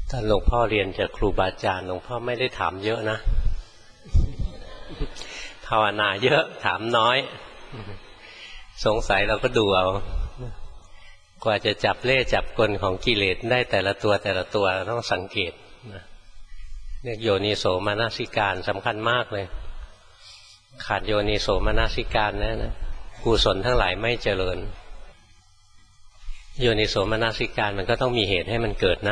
ตอนหลวงพ่อเรียนจากครูบาอาจารย์หลวงพ่อไม่ได้ถามเยอะนะภาวนาเยอะถามน้อยสงสัยเราก็ดูเอากว่าจะจับเล่จับกลของกิเลสได้แต่ละตัวต้องสังเกตเรียกโยนิโสมนสิการสำคัญมากเลยขาดโยนิโสมนสิการนะกุศลทั้งหลายไม่เจริญโยนิโสมนสิการมันก็ต้องมีเหตุให้มันเกิดนะ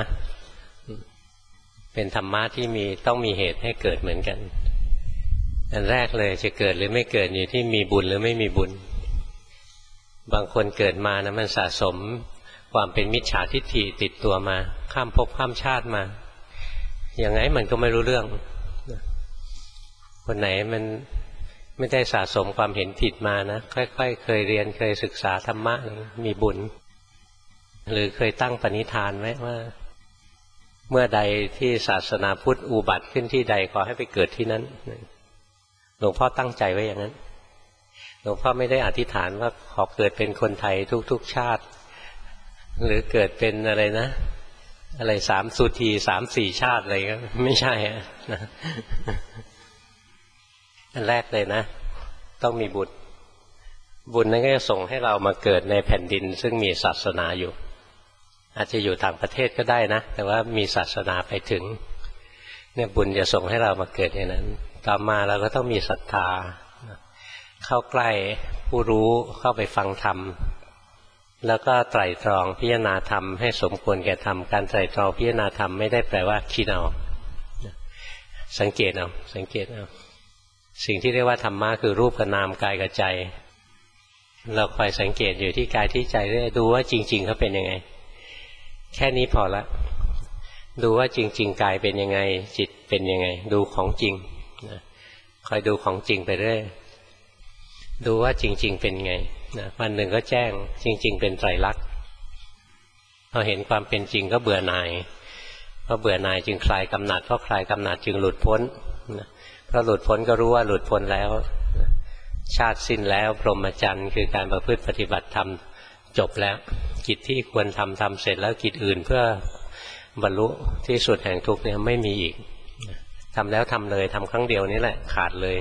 เป็นธรรมะที่ต้องมีเหตุให้เกิดเหมือนกันอันแรกเลยจะเกิดหรือไม่เกิดอยู่ที่มีบุญหรือไม่มีบุญบางคนเกิดมานะมันสะสมความเป็นมิจฉาทิฏฐิติดตัวมาข้ามภพข้ามชาติมาอย่างไงมันก็ไม่รู้เรื่องคนไหนมันไม่ได้สะสมความเห็นผิดมานะค่อยๆเคยเรียนเคยศึกษาธรรมะมีบุญหรือเคยตั้งปณิธานไว้ว่าเมื่อใดที่ศาสนาพุทธอุบัติขึ้นที่ใดขอให้ไปเกิดที่นั้นหลวงพ่อตั้งใจไว้อย่างนั้นหลวงพ่อไม่ได้อธิษฐานว่าขอเกิดเป็นคนไทยทุกๆชาติหรือเกิดเป็นอะไรนะอะไร3 สุธี3-4 ชาติอะไรก็ไม่ใช่นะอันแรกเลยนะต้องมีบุญนั้นก็จะส่งให้เรามาเกิดในแผ่นดินซึ่งมีศาสนาอยู่อาจจะอยู่ต่างประเทศก็ได้นะแต่ว่ามีศาสนาไปถึงเนี่ยบุญจะส่งให้เรามาเกิดอย่างนั้นต่อมาเราก็ต้องมีศรัทธาเข้าใกล้ผู้รู้เข้าไปฟังธรรมแล้วก็ไตร่ตรองพิจารณาธรรมให้สมควรแก่ธรรมการไตร่ตรองพิจารณาธรรมไม่ได้แปลว่าคิดเอาสังเกตเอาสิ่งที่เรียกว่าธรรมะคือรูปกับนามกายกับใจเราคอยสังเกตอยู่ที่กายที่ใจเรื่อยดูว่าจริงๆเขาเป็นยังไงแค่นี้พอละดูว่าจริงๆกายเป็นยังไงจิตเป็นยังไงดูของจริงคอยดูของจริงไปเรื่อยดูว่าจริงๆเป็นไงวันหนึ่งก็แจ้งจริงๆเป็นไตรลักษณ์พอเห็นความเป็นจริงก็เบื่อหน่ายเพราะเบื่อหน่ายจึงคลายกำหนัดเพราะคลายกำหนัดจึงหลุดพ้นเพราะหลุดพ้นก็รู้ว่าหลุดพ้นแล้วชาติสิ้นแล้วพรหมจรรย์คือการประพฤติปฏิบัติธรรมจบแล้วกิจที่ควรทำเสร็จแล้วกิจอื่นเพื่อบรรลุที่สุดแห่งทุกข์เนี่ยไม่มีอีกทำแล้วทำเลยทำครั้งเดียวนี้แหละขาดเลย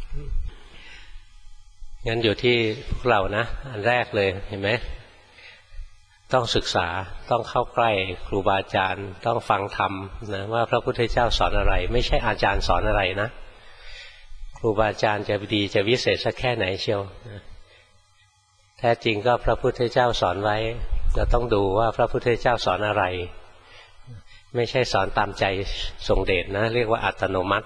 งั้นอยู่ที่พวกเรานะอันแรกเลยเห็นไหมต้องศึกษาต้องเข้าใกล้ครูบาอาจารย์ต้องฟังธรรมนะว่าพระพุทธเจ้าสอนอะไรไม่ใช่อาจารย์สอนอะไรนะครูบาอาจารย์จะดีจะวิเศษสักแค่ไหนเชียวแท้จริงก็พระพุทธเจ้าสอนไว้เราต้องดูว่าพระพุทธเจ้าสอนอะไรไม่ใช่สอนตามใจทรงเดชนะเรียกว่าอัตโนมัติ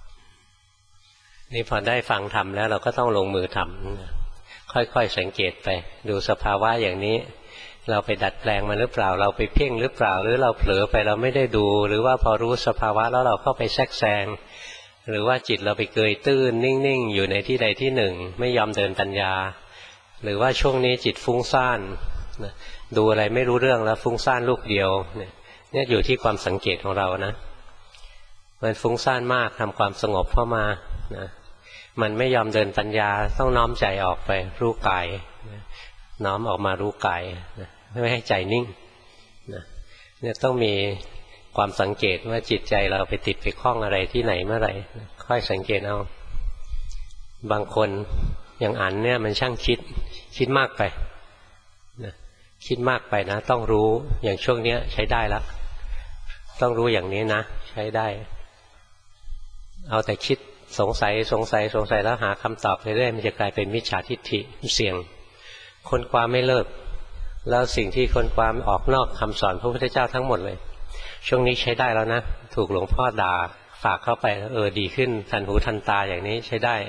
นี่พอได้ฟังธรรมแล้วเราก็ต้องลงมือทำค่อยๆสังเกตไปดูสภาวะอย่างนี้เราไปดัดแปลงมันหรือเปล่าเราไปเพ่งหรือเปล่าหรือเราเผลอไปเราไม่ได้ดูหรือว่าพอรู้สภาวะแล้วเราเข้าไปแทรกแซงหรือว่าจิตเราไปเกยตื้นนิ่งๆอยู่ในที่ใดที่หนึ่งไม่ยอมเดินปัญญาหรือว่าช่วงนี้จิตฟุ้งซ่านดูอะไรไม่รู้เรื่องแล้วฟุ้งซ่านลูกเดียวเนี่ยอยู่ที่ความสังเกตของเรานะมันฟุ้งซ่านมากทำความสงบเข้ามานะมันไม่ยอมเดินปัญญาต้องน้อมใจออกไปรู้กายน้อมออกมารู้กายไม่ให้ใจนิ่งเนี่ยต้องมีความสังเกตว่าจิตใจเราไปติดไปคล้องอะไรที่ไหนเมื่อไหร่ค่อยสังเกตเอาบางคนอย่างอันเนี่ยมันช่างคิดมากไปคิดมากไปนะต้องรู้อย่างช่วงนี้ใช้ได้แล้วต้องรู้อย่างนี้นะใช้ได้เอาแต่คิดสงสัยแล้วหาคำตอบไปเรื่อยมันจะกลายเป็นมิจฉาทิฏฐิเสี่ยงค้นคว้าไม่เลิกแล้วสิ่งที่ค้นคว้าออกนอกคำสอนพระพุทธเจ้าทั้งหมดเลยช่วงนี้ใช้ได้แล้วนะถูกหลวงพ่อด่าฝากเข้าไปดีขึ้นทันหูทันตาอย่างนี้ใช้ได้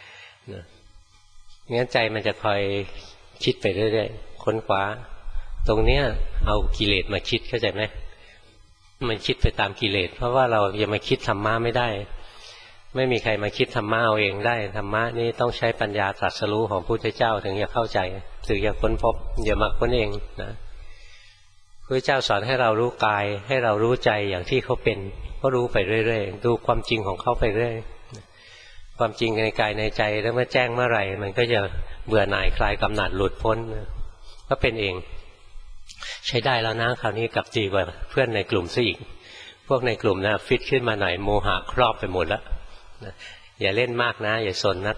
งั้นใจมันจะคอยคิดไปเรื่อยๆค้นคว้าตรงเนี้ยเอากิเลสมาคิดเข้าใจไหมมันคิดไปตามกิเลสเพราะว่าเรายังมาคิดธรรมะไม่ได้ไม่มีใครมาคิดธรรมะเอาเองได้ธรรมะนี่ต้องใช้ปัญญาตรัสรู้ของพระพุทธเจ้าถึงจะเข้าใจถึงจะค้นพบอย่ามาค้นเองนะพระพุทธเจ้าสอนให้เรารู้กายให้เรารู้ใจอย่างที่เขาเป็นก็รู้ไปเรื่อยๆดูความจริงของเขาไปเรื่อยความจริงในกายในใจแล้วเมื่อแจ้งเมื่อไหร่มันก็จะเบื่อหน่ายคลายกำหนัดหลุดพ้นก็เป็นเองใช้ได้แล้วนะคราวนี้กลับดีกว่าเพื่อนในกลุ่มซะอีกพวกในกลุ่มนะฟิตขึ้นมาหน่อยโมหะครอบไปหมดแล้วอย่าเล่นมากนะอย่าสนนัก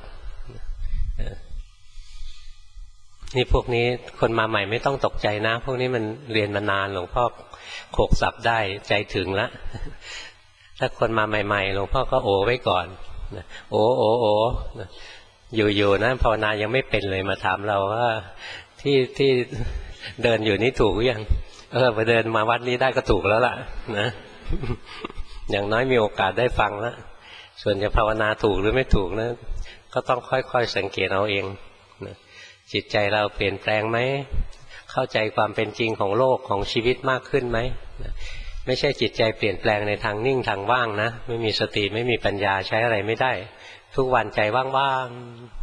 นี่พวกนี้คนมาใหม่ไม่ต้องตกใจนะพวกนี้มันเรียนมานานหลวงพ่อโขกสับได้ใจถึงแล้วถ้าคนมาใหม่ๆหลวงพ่อก็โอไว้ก่อนโออยู่ๆนะภาวนายังไม่เป็นเลยมาถามเราว่าที่เดินอยู่นี่ถูกหรือยังพอเดินมาวัดนี้ได้ก็ถูกแล้วล่ะนะอย่างน้อยมีโอกาสได้ฟังแล้วส่วนจะภาวนาถูกหรือไม่ถูกนะก็ต้องค่อยๆสังเกตเอาเองนะจิตใจเราเปลี่ยนแปลงไหมเข้าใจความเป็นจริงของโลกของชีวิตมากขึ้นไหมนะไม่ใช่จิตใจเปลี่ยนแปลงในทางนิ่งทางว่างนะไม่มีสติไม่มีปัญญาใช้อะไรไม่ได้ทุกวันใจว่าง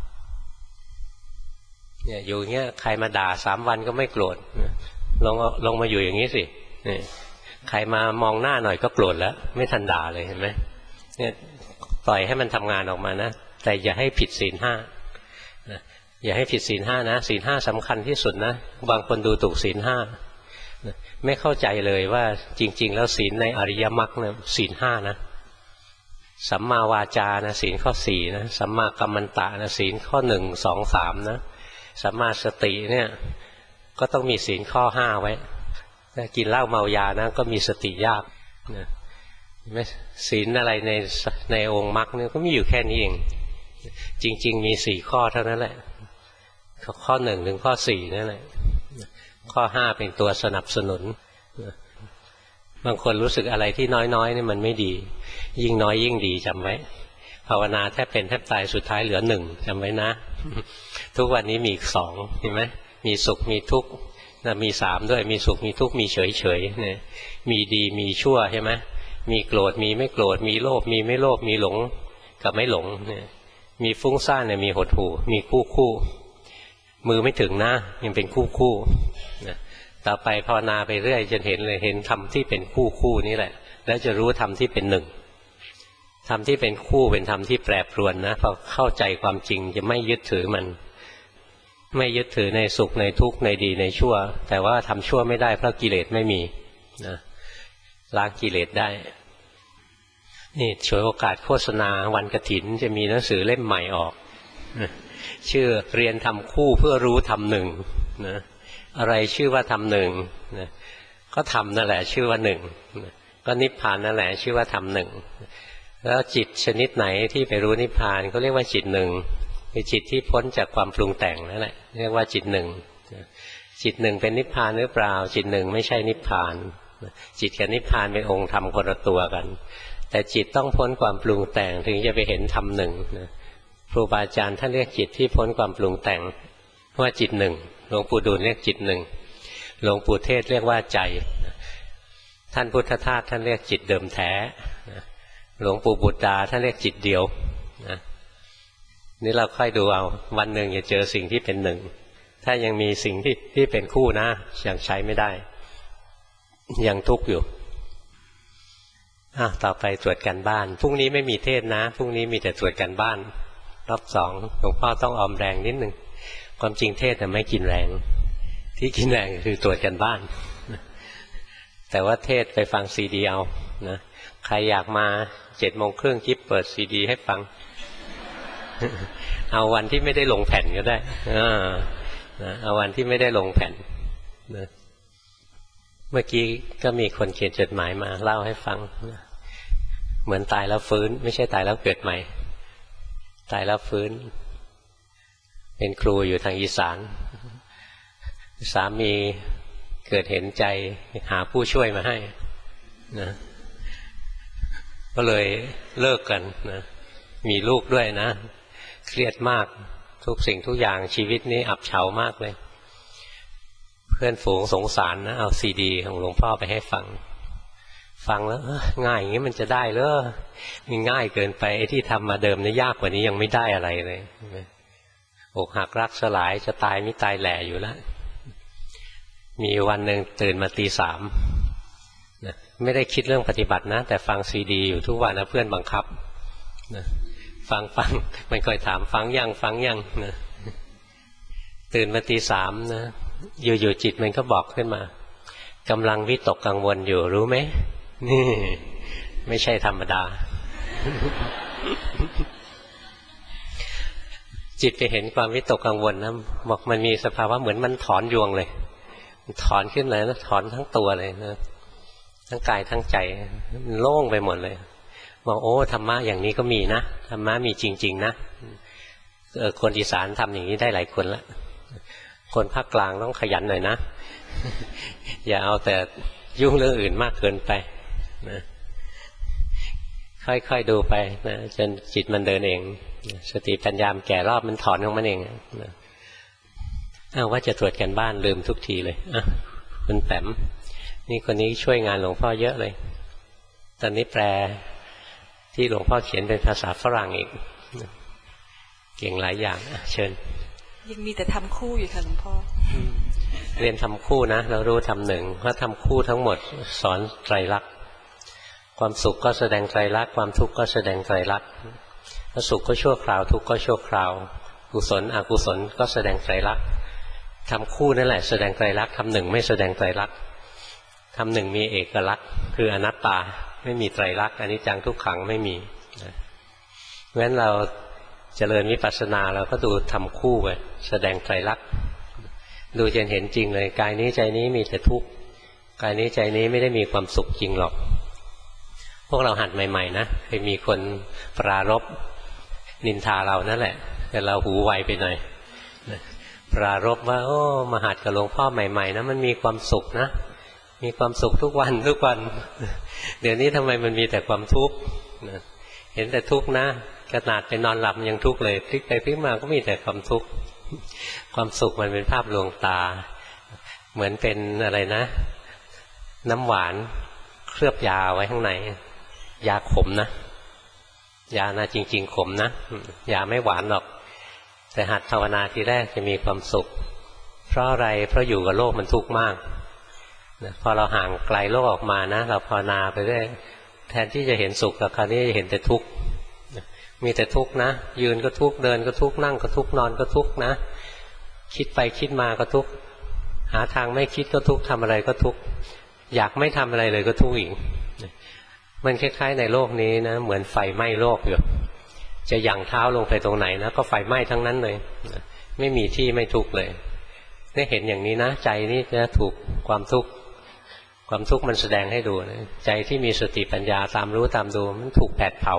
ๆเนี่ยอยู่เงี้ยใครมาด่า3 วันก็ไม่โกรธลงมาอยู่อย่างนี้สิใครมามองหน้าหน่อยก็โกรธแล้วไม่ทันด่าเลยเห็นไหมเนี่ยปล่อยให้มันทำงานออกมานะแต่อย่าให้ผิดศีล 5อย่าให้ผิดศีล 5นะศีล 5สำคัญที่สุดนะบางคนดูถูกศีล 5ไม่เข้าใจเลยว่าจริงๆแล้วศีลในอริยมรรคนะศีล 5นะสัมมาวาจานะศีลข้อ4นะสัมมากัมมันตะนะศีลข้อ1 2 3นะสัมมาสติเนี่ยก็ต้องมีศีลข้อ5ไว้ถ้ากินเหล้าเมายานะก็มีสติยากนะศีลอะไรในองค์มรรคเนี่ยก็มีอยู่แค่นี้เองจริงๆมี4 ข้อเท่านั้นแหละข้อ1 ถึงข้อ4นั่นแหละข้อ5เป็นตัวสนับสนุนบางคนรู้สึกอะไรที่น้อยๆนี่มันไม่ดียิ่งน้อยยิ่งดีจำไว้ภาวนาแทบเป็นแทบตายสุดท้ายเหลือ1จำไว้นะทุกวันนี้มีอีก2เห็นไหมมีสุขมีทุกข์มี3ด้วยมีสุขมีทุกข์มีเฉยๆเนี่ยมีดีมีชั่วใช่ไหมมีโกรธมีไม่โกรธมีโลภมีไม่โลภมีหลงกับไม่หลงเนี่ยมีฟุ้งซ่านเนี่ยมีหดหู่มีคู่มือไม่ถึงนะยังเป็นคู่นะต่อไปภาวนาไปเรื่อยจนเห็นเลยเห็นธรรมที่เป็นคู่นี่แหละแล้วจะรู้ธรรมที่เป็นหนึ่งธรรมที่เป็นคู่เป็นธรรมที่แปรปรวนนะพอเข้าใจความจริงจะไม่ยึดถือมันไม่ยึดถือในสุขในทุกข์ในดีในชั่วแต่ว่าทำชั่วไม่ได้เพราะกิเลสไม่มีนะล้างกิเลสได้นี่ฉวยโอกาสโฆษณาวันกฐินจะมีหนังสือเล่มใหม่ออกชื่อเรียนทำคู่เพื่อรู้ธรรมหนึ่งนะอะไรชื่อว่าธรรมหนึ่งนะก็ธรรมนั่นแหละชื่อว่าหนึ่งก็นิพพานนั่นแหละชื่อว่าธรรมหนึ่งแล้วจิตชนิดไหนที่ไปรู้นิพพานเขาเรียกว่าจิตหนึ่งคือจิตที่พ้นจากความปรุงแต่งนั่นแหละเรียกว่าจิตหนึ่งจิตหนึ่งเป็นนิพพานหรือเปล่าจิตหนึ่งไม่ใช่นิพพานจิตกับนิพพานเป็นองค์ธรรมคนละตัวกันแต่จิตต้องพ้นความปรุงแต่งถึงจะไปเห็นธรรมหนึ่งครูบาอาจารย์ท่านเรียกจิตที่พ้นความปรุงแต่งว่าจิตหนึ่งหลวงปู่ดูลเรียกจิตหนึ่งหลวงปู่เทศเรียกว่าใจท่านพุทธทาสท่านเรียกจิตเดิมแท้หลวงปู่บุตรดาท่านเรียกจิตเดียวนี่เราค่อยดูเอาวันหนึ่งจะเจอสิ่งที่เป็นหนึ่งถ้ายังมีสิ่งที่เป็นคู่นะยังใช้ไม่ได้ยังทุกข์อยู่ต่อไปตรวจการบ้านพรุ่งนี้ไม่มีเทศนะพรุ่งนี้มีแต่ตรวจการบ้านรอบ2หลวงพ่อต้องออมแรงนิดนึงความจริงเทศแต่ไม่กินแรงที่กินแรงคือตรวจการบ้านแต่ว่าเทศไปฟังซีดีเอานะใครอยากมา7:30จิ๊บเปิดซีดีให้ฟังเอาวันที่ไม่ได้ลงแผ่นก็ได้เอาวันที่ไม่ได้ลงแผ่นนะเมื่อกี้ก็มีคนเขียนจดหมายมาเล่าให้ฟังเหมือนตายแล้วฟื้นไม่ใช่ตายแล้วเกิดใหม่ตายแล้วฟื้นเป็นครูอยู่ทางอีสานสามีเกิดเห็นใจหาผู้ช่วยมาให้นะก็เลยเลิกกันนะมีลูกด้วยนะเครียดมากทุกสิ่งทุกอย่างชีวิตนี้อับเฉามากเลยเพื่อนฝูงสงสารนะเอาซีดีของหลวงพ่อไปให้ฟังแล้วง่ายอย่างนี้มันจะได้เหรอมันง่ายเกินไปไอ้ที่ทำมาเดิมเนี่ยยากกว่านี้ยังไม่ได้อะไรเลยอกหักรักสลายจะตายไม่ตายแหล่อยู่แล้วมีวันหนึ่งตื่นมาตี 3นะไม่ได้คิดเรื่องปฏิบัตินะแต่ฟังซีดีอยู่ทุกวันนะเพื่อนบังคับนะฟังมันคอยถามฟังยังนะตื่นมาตี 3นะอยู่จิตมันก็บอกขึ้นมากำลังวิตกกังวลอยู่รู้ไหมนี่ไม่ใช่ธรรมดา จิตไปเห็นความวิตกกังวลนะบอกมันมีสภาวะเหมือนมันถอนยวงเลยถอนขึ้นเลยนะถอนทั้งตัวเลยนะทั้งกายทั้งใจมันโล่งไปหมดเลยบอกโอ้ธรรมะอย่างนี้ก็มีนะธรรมะมีจริงๆนะคนอีสานทำอย่างนี้ได้หลายคนละคนภาคกลางต้องขยันหน่อยนะ อย่าเอาแต่ยุ่งเรื่องอื่นมากเกินไปนะค่อยๆดูไปนะจนจิตมันเดินเองสติปัญญามแก่รอบมันถอนของมันเองนะว่าจะตรวจกันบ้านลืมทุกทีเลยคุณแปมนี่คนนี้ช่วยงานหลวงพ่อเยอะเลยตอนนี้แปลที่หลวงพ่อเขียนเป็นภาษาฝรั่งอีกเก่งหลายอย่างเชิญยังมีแต่ทำคู่อยู่ค่ะหลวงพ่อเรียนทำคู่นะเรารู้ทำหนึ่งเพราะทำคู่ทั้งหมดสอนไตรลักษณ์ความสุขก็แสดงไตรลักษณ์ความทุกข์ก็แสดงไตรลักษณ์สุขก็ชั่วคราวทุกข์ก็ชั่วคราวกุศลอกุศลก็แสดงไตรลักษณ์ทำคู่นั่นแหละแสดงไตรลักษณ์ทำหนึ่งไม่แสดงไตรลักษณ์ทำหนึ่งมีเอกลักษณ์คืออนัตตาไม่มีไตรลักษณ์อนิจจังทุกขังไม่มีเพราะฉะนั้นเราเจริญวิปัสสนาเราก็ดูทำคู่ไปแสดงไตรลักษณ์ดูจนเห็นจริงเลยกายนี้ใจนี้มีแต่ทุกข์กายนี้ใจนี้ไม่ได้มีความสุขจริงหรอกพวกเราหัดใหม่ๆนะเคยมีคนปรารภนินทาเรานั่นแหละแต่เราหูไวไปหน่อยปรารภว่าโอ้มาหัดกับหลวงพ่อใหม่ๆนะมันมีความสุขนะมีความสุขทุกวันทุกวันเดี๋ยวนี้ทำไมมันมีแต่ความทุกข์เห็นแต่ทุกข์นะขนาดไปนอนหลับยังทุกข์เลยพลิกไปพลิกมาก็มีแต่ความทุกข์ความสุขมันเป็นภาพลวงตาเหมือนเป็นอะไรนะน้ำหวานเคลือบยาไว้ข้างในยาขมนะยานะจริงๆขมนะยาไม่หวานหรอกแต่หัดภาวนาทีแรกจะมีความสุขเพราะอะไรเพราะอยู่กับโลกมันทุกข์มากพอเราห่างไกลโลกออกมานะเราภาวนาไปเรื่อยแทนที่จะเห็นสุขแล้วคราวนี้จะเห็นแต่ทุกข์มีแต่ทุกข์นะยืนก็ทุกข์เดินก็ทุกข์นั่งก็ทุกข์นอนก็ทุกข์นะคิดไปคิดมาก็ทุกข์หาทางไม่คิดก็ทุกข์ทำอะไรก็ทุกข์อยากไม่ทำอะไรเลยก็ทุกข์อีกมันคล้ายๆในโลกนี้นะเหมือนไฟไหม้โลกอยู่จะหยั่งเท้าลงไปตรงไหนนะก็ไฟไหม้ทั้งนั้นเลยไม่มีที่ไม่ทุกข์เลยได้เห็นอย่างนี้นะใจนี่จะถูกความทุกข์มันแสดงให้ดูนะใจที่มีสติปัญญาตามรู้ตามดูมันถูกแผดเผา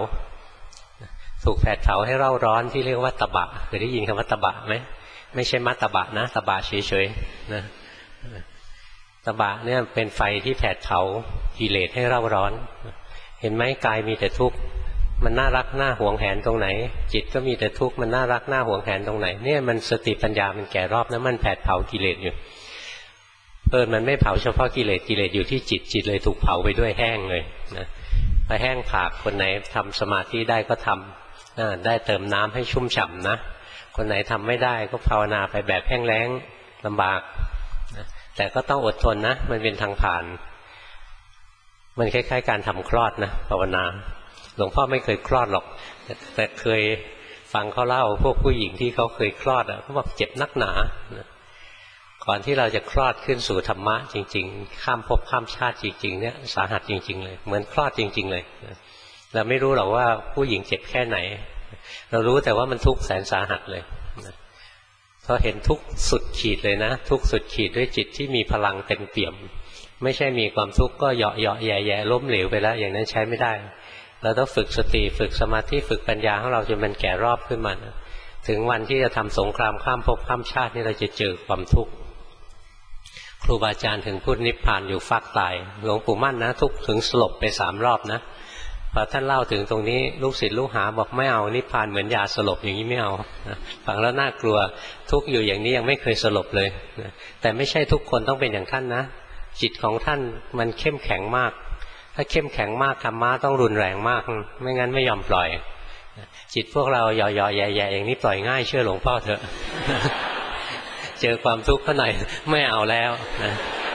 ให้เร่าร้อนที่เรียกว่าตบะเคยได้ยินคำว่าตบะไหมไม่ใช่มัตตบะนะตบะเฉยๆนะตบะเนี่ยเป็นไฟที่แผดเผากิเลสให้เร่าร้อนเห็นไหมกายมีแต่ทุกข์มันน่ารักน่าหวงแหนตรงไหนจิตก็มีแต่ทุกข์มันน่ารักน่าหวงแหนตรงไหนเนี่ยมันสติปัญญามันแก่รอบนะมันแผดเผากิเลสอยู่มันไม่เผาเฉพาะกิเลสอยู่ที่จิตเลยถูกเผาไปด้วยแห้งเลยนะพอแห้งผากคนไหนทำสมาธิได้ก็ทำได้เติมน้ำให้ชุ่มฉ่ำนะคนไหนทำไม่ได้ก็ภาวนาไปแบบแห้งแล้งลำบากนะแต่ก็ต้องอดทนนะมันเป็นทางผ่านมันคล้ายๆการทำคลอดนะภาวนาหลวงพ่อไม่เคยคลอดหรอกแต่เคยฟังเขาเล่าพวกผู้หญิงที่เขาเคยคลอดเขาบอกเจ็บนักหนาก่อนที่เราจะคลอดขึ้นสู่ธรรมะจริงๆข้ามภพข้ามชาติจริงๆเนี่ยสาหัสจริงๆเลยเหมือนคลอดจริงๆเลยเราไม่รู้หรอกว่าผู้หญิงเจ็บแค่ไหนเรารู้แต่ว่ามันทุกข์แสนสาหัสเลยพอเห็นทุกข์สุดขีดเลยนะทุกข์สุดขีดด้วยจิตที่มีพลังเต็มเปี่ยมไม่ใช่มีความทุกข์ก็เหยาะแย่ๆล้มเหลวไปแล้วอย่างนั้นใช้ไม่ได้เราต้องฝึกสติฝึกสมาธิฝึกปัญญาของเราจนมันแก่รอบขึ้นมานะถึงวันที่จะทำสงครามข้ามภพข้ามชาตินี่เราจะเจอความทุกข์ครูบาอาจารย์ถึงพูดนิพพานอยู่ฟากตายหลวงปู่มั่นนะทุกถึงสลบไป3 รอบนะพอท่านเล่าถึงตรงนี้ลูกศิษย์ลูกหาบอกไม่เอานิพพานเหมือนยาสลบอย่างนี้ไม่เอาฟังแล้วน่ากลัวทุกอยู่อย่างนี้ยังไม่เคยสลบเลยแต่ไม่ใช่ทุกคนต้องเป็นอย่างท่านนะจิตของท่านมันเข้มแข็งมากถ้าเข้มแข็งมากธรรมะต้องรุนแรงมากไม่งั้นไม่ยอมปล่อยจิตพวกเราหย่อๆแย่ๆอย่างนี้ปล่อยง่ายเชื่อหลวงพ่อเถอะ เจอความทุกข์เขาหน่อยไม่เอาแล้วนะ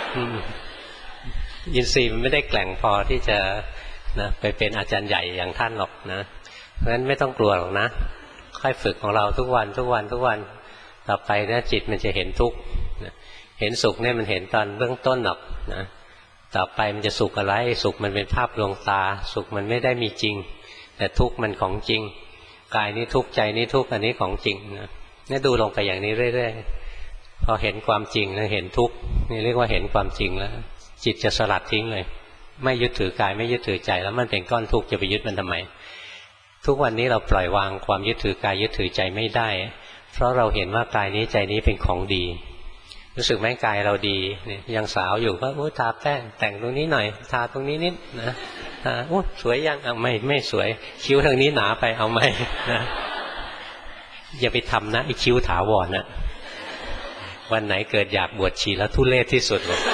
อินทรีย์มันไม่ได้แกร่งพอที่จะนะไปเป็นอาจารย์ใหญ่อย่างท่านหรอกนะเพราะฉะนั้นไม่ต้องกลัวหรอกนะค่อยฝึกของเราทุกวันต่อไปนะจิตมันจะเห็นทุกข์เห็นสุขเนี่ยมันเห็นตอนเบื้องต้นหรอกนะต่อไปมันจะสุขอะไรสุขมันเป็นภาพลวงตาสุขมันไม่ได้มีจริงแต่ทุกข์มันของจริงกายนี้ทุกข์ใจนี้ทุกข์อันนี้ของจริงนะเนี่ยดูลงไปอย่างนี้เรื่อยๆพอเห็นความจริงแล้วเห็นทุกข์นี่เรียกว่าเห็นความจริงแล้วจิตจะสลัดทิ้งเลยไม่ยึดถือกายไม่ยึดถือใจแล้วมันเป็นก้อนทุกข์จะไปยึดมันทำไมทุกวันนี้เราปล่อยวางความยึดถือกายยึดถือใจไม่ได้เพราะเราเห็นว่ากายนี้ใจนี้เป็นของดีรู้สึกไหมกายเราดีเนี่ยยังสาวอยู่ก็ทาแป้งแต่งตรงนี้หน่อยทาตรงนี้นิดนะสวยยังเอาไม่สวยคิ้วทางนี้หนาไปเอาไม่นะอย่าไปทำนะไอ้คิ้วถาวรนะวันไหนเกิดอยากบวชชีแล้วทุเรศที่สุดเลย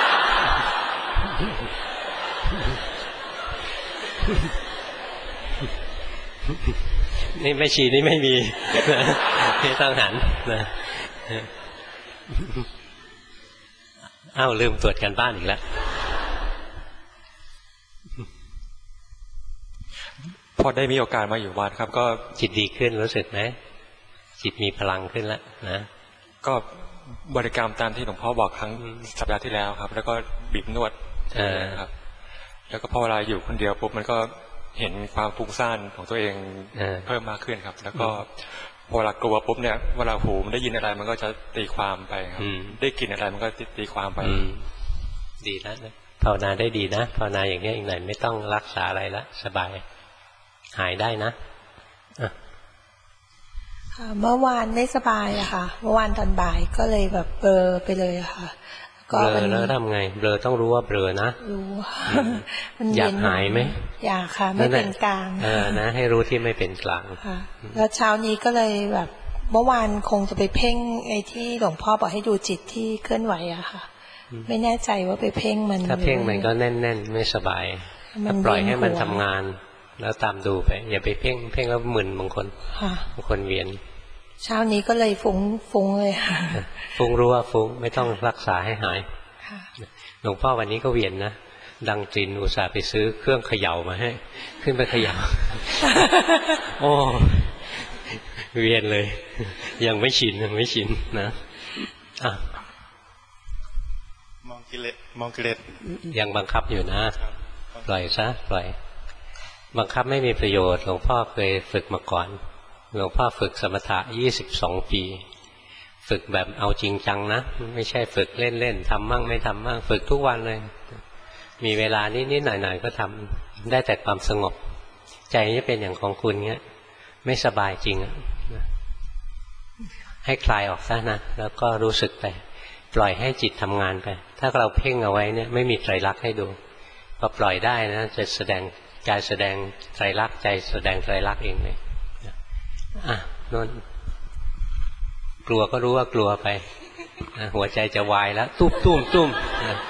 นี่ไม่ชีนี่ไม่มีนี่ต้องหันนะอ้าวลืมตรวจกันบ้านอีกแล้วพอได้มีโอกาสมาอยู่วัดครับก็จิตดีขึ้นรู้สึกไหมจิตมีพลังขึ้นแล้วนะก็บริกรรมตามที่หลวงพ่อบอกครั้งสัปดาห์ที่แล้วครับแล้วก็บีบนวดครับแล้วก็พอเวลาอยู่คนเดียวปุ๊บมันก็เห็นความฟุ้งซ่านของตัวเองเพิ่มมากขึ้นครับแล้วก็พอเวลากลัวปุ๊บเนี่ยเวลาหูมันได้ยินอะไรมันก็จะตีความไปครับได้กลิ่นอะไรมันก็ตีความไปดีแล้วนะภาวนาได้ดีนะภาวนาอย่างนี้อีกหน่อยไม่ต้องรักษาอะไรละสบายหายได้นะเมื่อวานไม่สบายอะค่ะเมื่อวานตอนบ่ายก็เลยแบบเบลอไปเลยค่ะเบลอแล้วทำไงเบลอต้องรู้ว่าเบลอนะรู้มันอยากหายไหมอยากค่ะไม่เป็นกลางนะให้รู้ที่ไม่เป็นกลางค่ะแล้วเช้านี้ก็เลยแบบเมื่อวานคงจะไปเพ่งไอ้ที่หลวงพ่อบอกให้ดูจิตที่เคลื่อนไหวอะค่ะไม่แน่ใจว่าไปเพ่งมันถ้าเพ่งมันก็แน่นๆไม่สบายถ้าปล่อยให้มันทำงานแล้วตามดูไปอย่าไปเพ่งแล้วมึนบางคนเวียนเช้านี้ก็เลยฟุ้งเลยค่ะฟุ้งรู้ว่าฟุ้งไม่ต้องรักษาให้หายหลวงพ่อวันนี้ก็เวียนนะดังจินอุตส่าห์ไปซื้อเครื่องเขย่ามาให้ขึ้นไปเขย่าโอ้เวียนเลยยังไม่ชินนะมองกิเลสยังบังคับอยู่นะปล่อยซะปล่อยบังคับไม่มีประโยชน์หลวงพ่อเคยฝึกมาก่อนหลวงพ่อฝึกสมถะ22 ปีฝึกแบบเอาจริงจังนะไม่ใช่ฝึกเล่นๆทำมั่งไม่ทำมั่งฝึกทุกวันเลยมีเวลานิดๆหน่อยๆก็ทำได้แต่ความสงบใจจะเป็นอย่างของคุณเงี้ยไม่สบายจริงให้คลายออกซะนะแล้วก็รู้สึกไปปล่อยให้จิตทำงานไปถ้าเราเพ่งเอาไว้เนี่ยไม่มีไตรลักษณ์ให้ดูพอปล่อยได้นะจะแสดงกายแสดงไตรลักษณ์ใจแสดงไตรลักษณ์เองเลยนั่นกลัวก็รู้ว่ากลัวไปหัวใจจะวายแล้วตุ้ม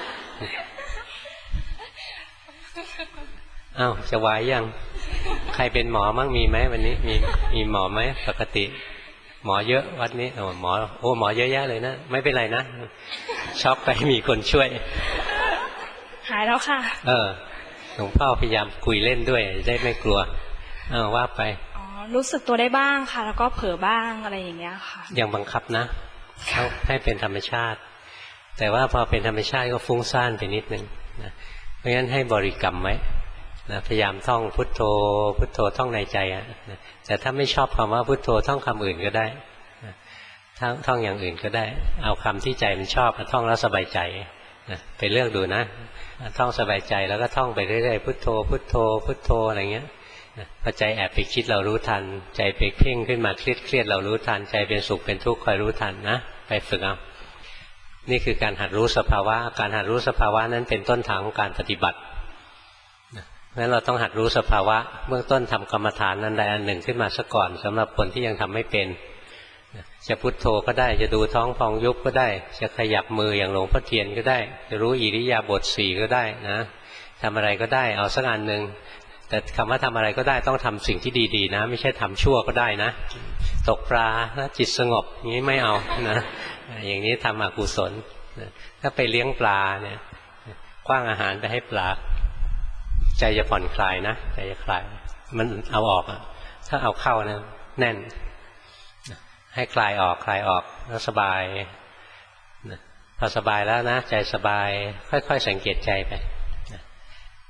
อ้าวจะวายยังใครเป็นหมอมั่งมีไหมวันนี้มีหมอไหมปกติหมอเยอะวัดนี้หมอเยอะแยะเลยนะไม่เป็นไรนะช็อกไปมีคนช่วยหายแล้วค่ะหลวงพ่อพยายามคุยเล่นด้วยได้ไม่กลัวว่าไปรู้สึกตัวได้บ้างค่ะแล้วก็เผลอบ้างอะไรอย่างเงี้ยค่ะยังบังคับนะเขาให้เป็นธรรมชาติแต่ว่าพอเป็นธรรมชาติก็ฟุ้งซ่านไปนิดนึงนะเพราะฉะนั้นให้บริกรรมไว้นะพยายามท่องพุทโธพุทโธท่องในใจนะแต่ถ้าไม่ชอบคำว่าพุทโธท่องคำอื่นก็ได้นะท่องอย่างอื่นก็ได้เอาคำที่ใจมันชอบมาท่องแล้วสบายใจนะไปเลือกดูนะท่องสบายใจแล้วก็ท่องไปเรื่อยๆพุทโธพุทโธพุทโธอะไรเงี้ยพอใจแอบไปคิดเรารู้ทันใจไปเพ่งขึ้นมาเครียดเรารู้ทันใจเป็นสุขเป็นทุกข์คอยรู้ทันนะไปฝึกเอานี่คือการหัดรู้สภาวะการหัดรู้สภาวะนั้นเป็นต้นทางของการปฏิบัติงั้นเราต้องหัดรู้สภาวะเบื้องต้นทำกรรมฐานอันใดอันหนึ่งขึ้นมาซะก่อนสำหรับคนที่ยังทำไม่เป็นจะพุทโธก็ได้จะดูท้องพองยุบก็ได้จะขยับมืออย่างหลวงพ่อเทียนก็ได้จะรู้อิริยาบถ4ก็ได้นะทำอะไรก็ได้เอาสักอันหนึ่งแต่คำว่าทำอะไรก็ได้ต้องทำสิ่งที่ดีๆนะไม่ใช่ทำชั่วก็ได้นะตกปลาแล้วจิตสงบอย่างนี้ไม่เอานะอย่างนี้ทำอกุศลถ้าไปเลี้ยงปลาเนี่ยกว้างอาหารไปให้ปลาใจจะผ่อนคลายนะใจจะคลายมันเอาออกถ้าเอาเข้านะแน่นให้คลายออกแล้วสบายพอสบายแล้วนะใจสบายค่อยๆสังเกตใจไป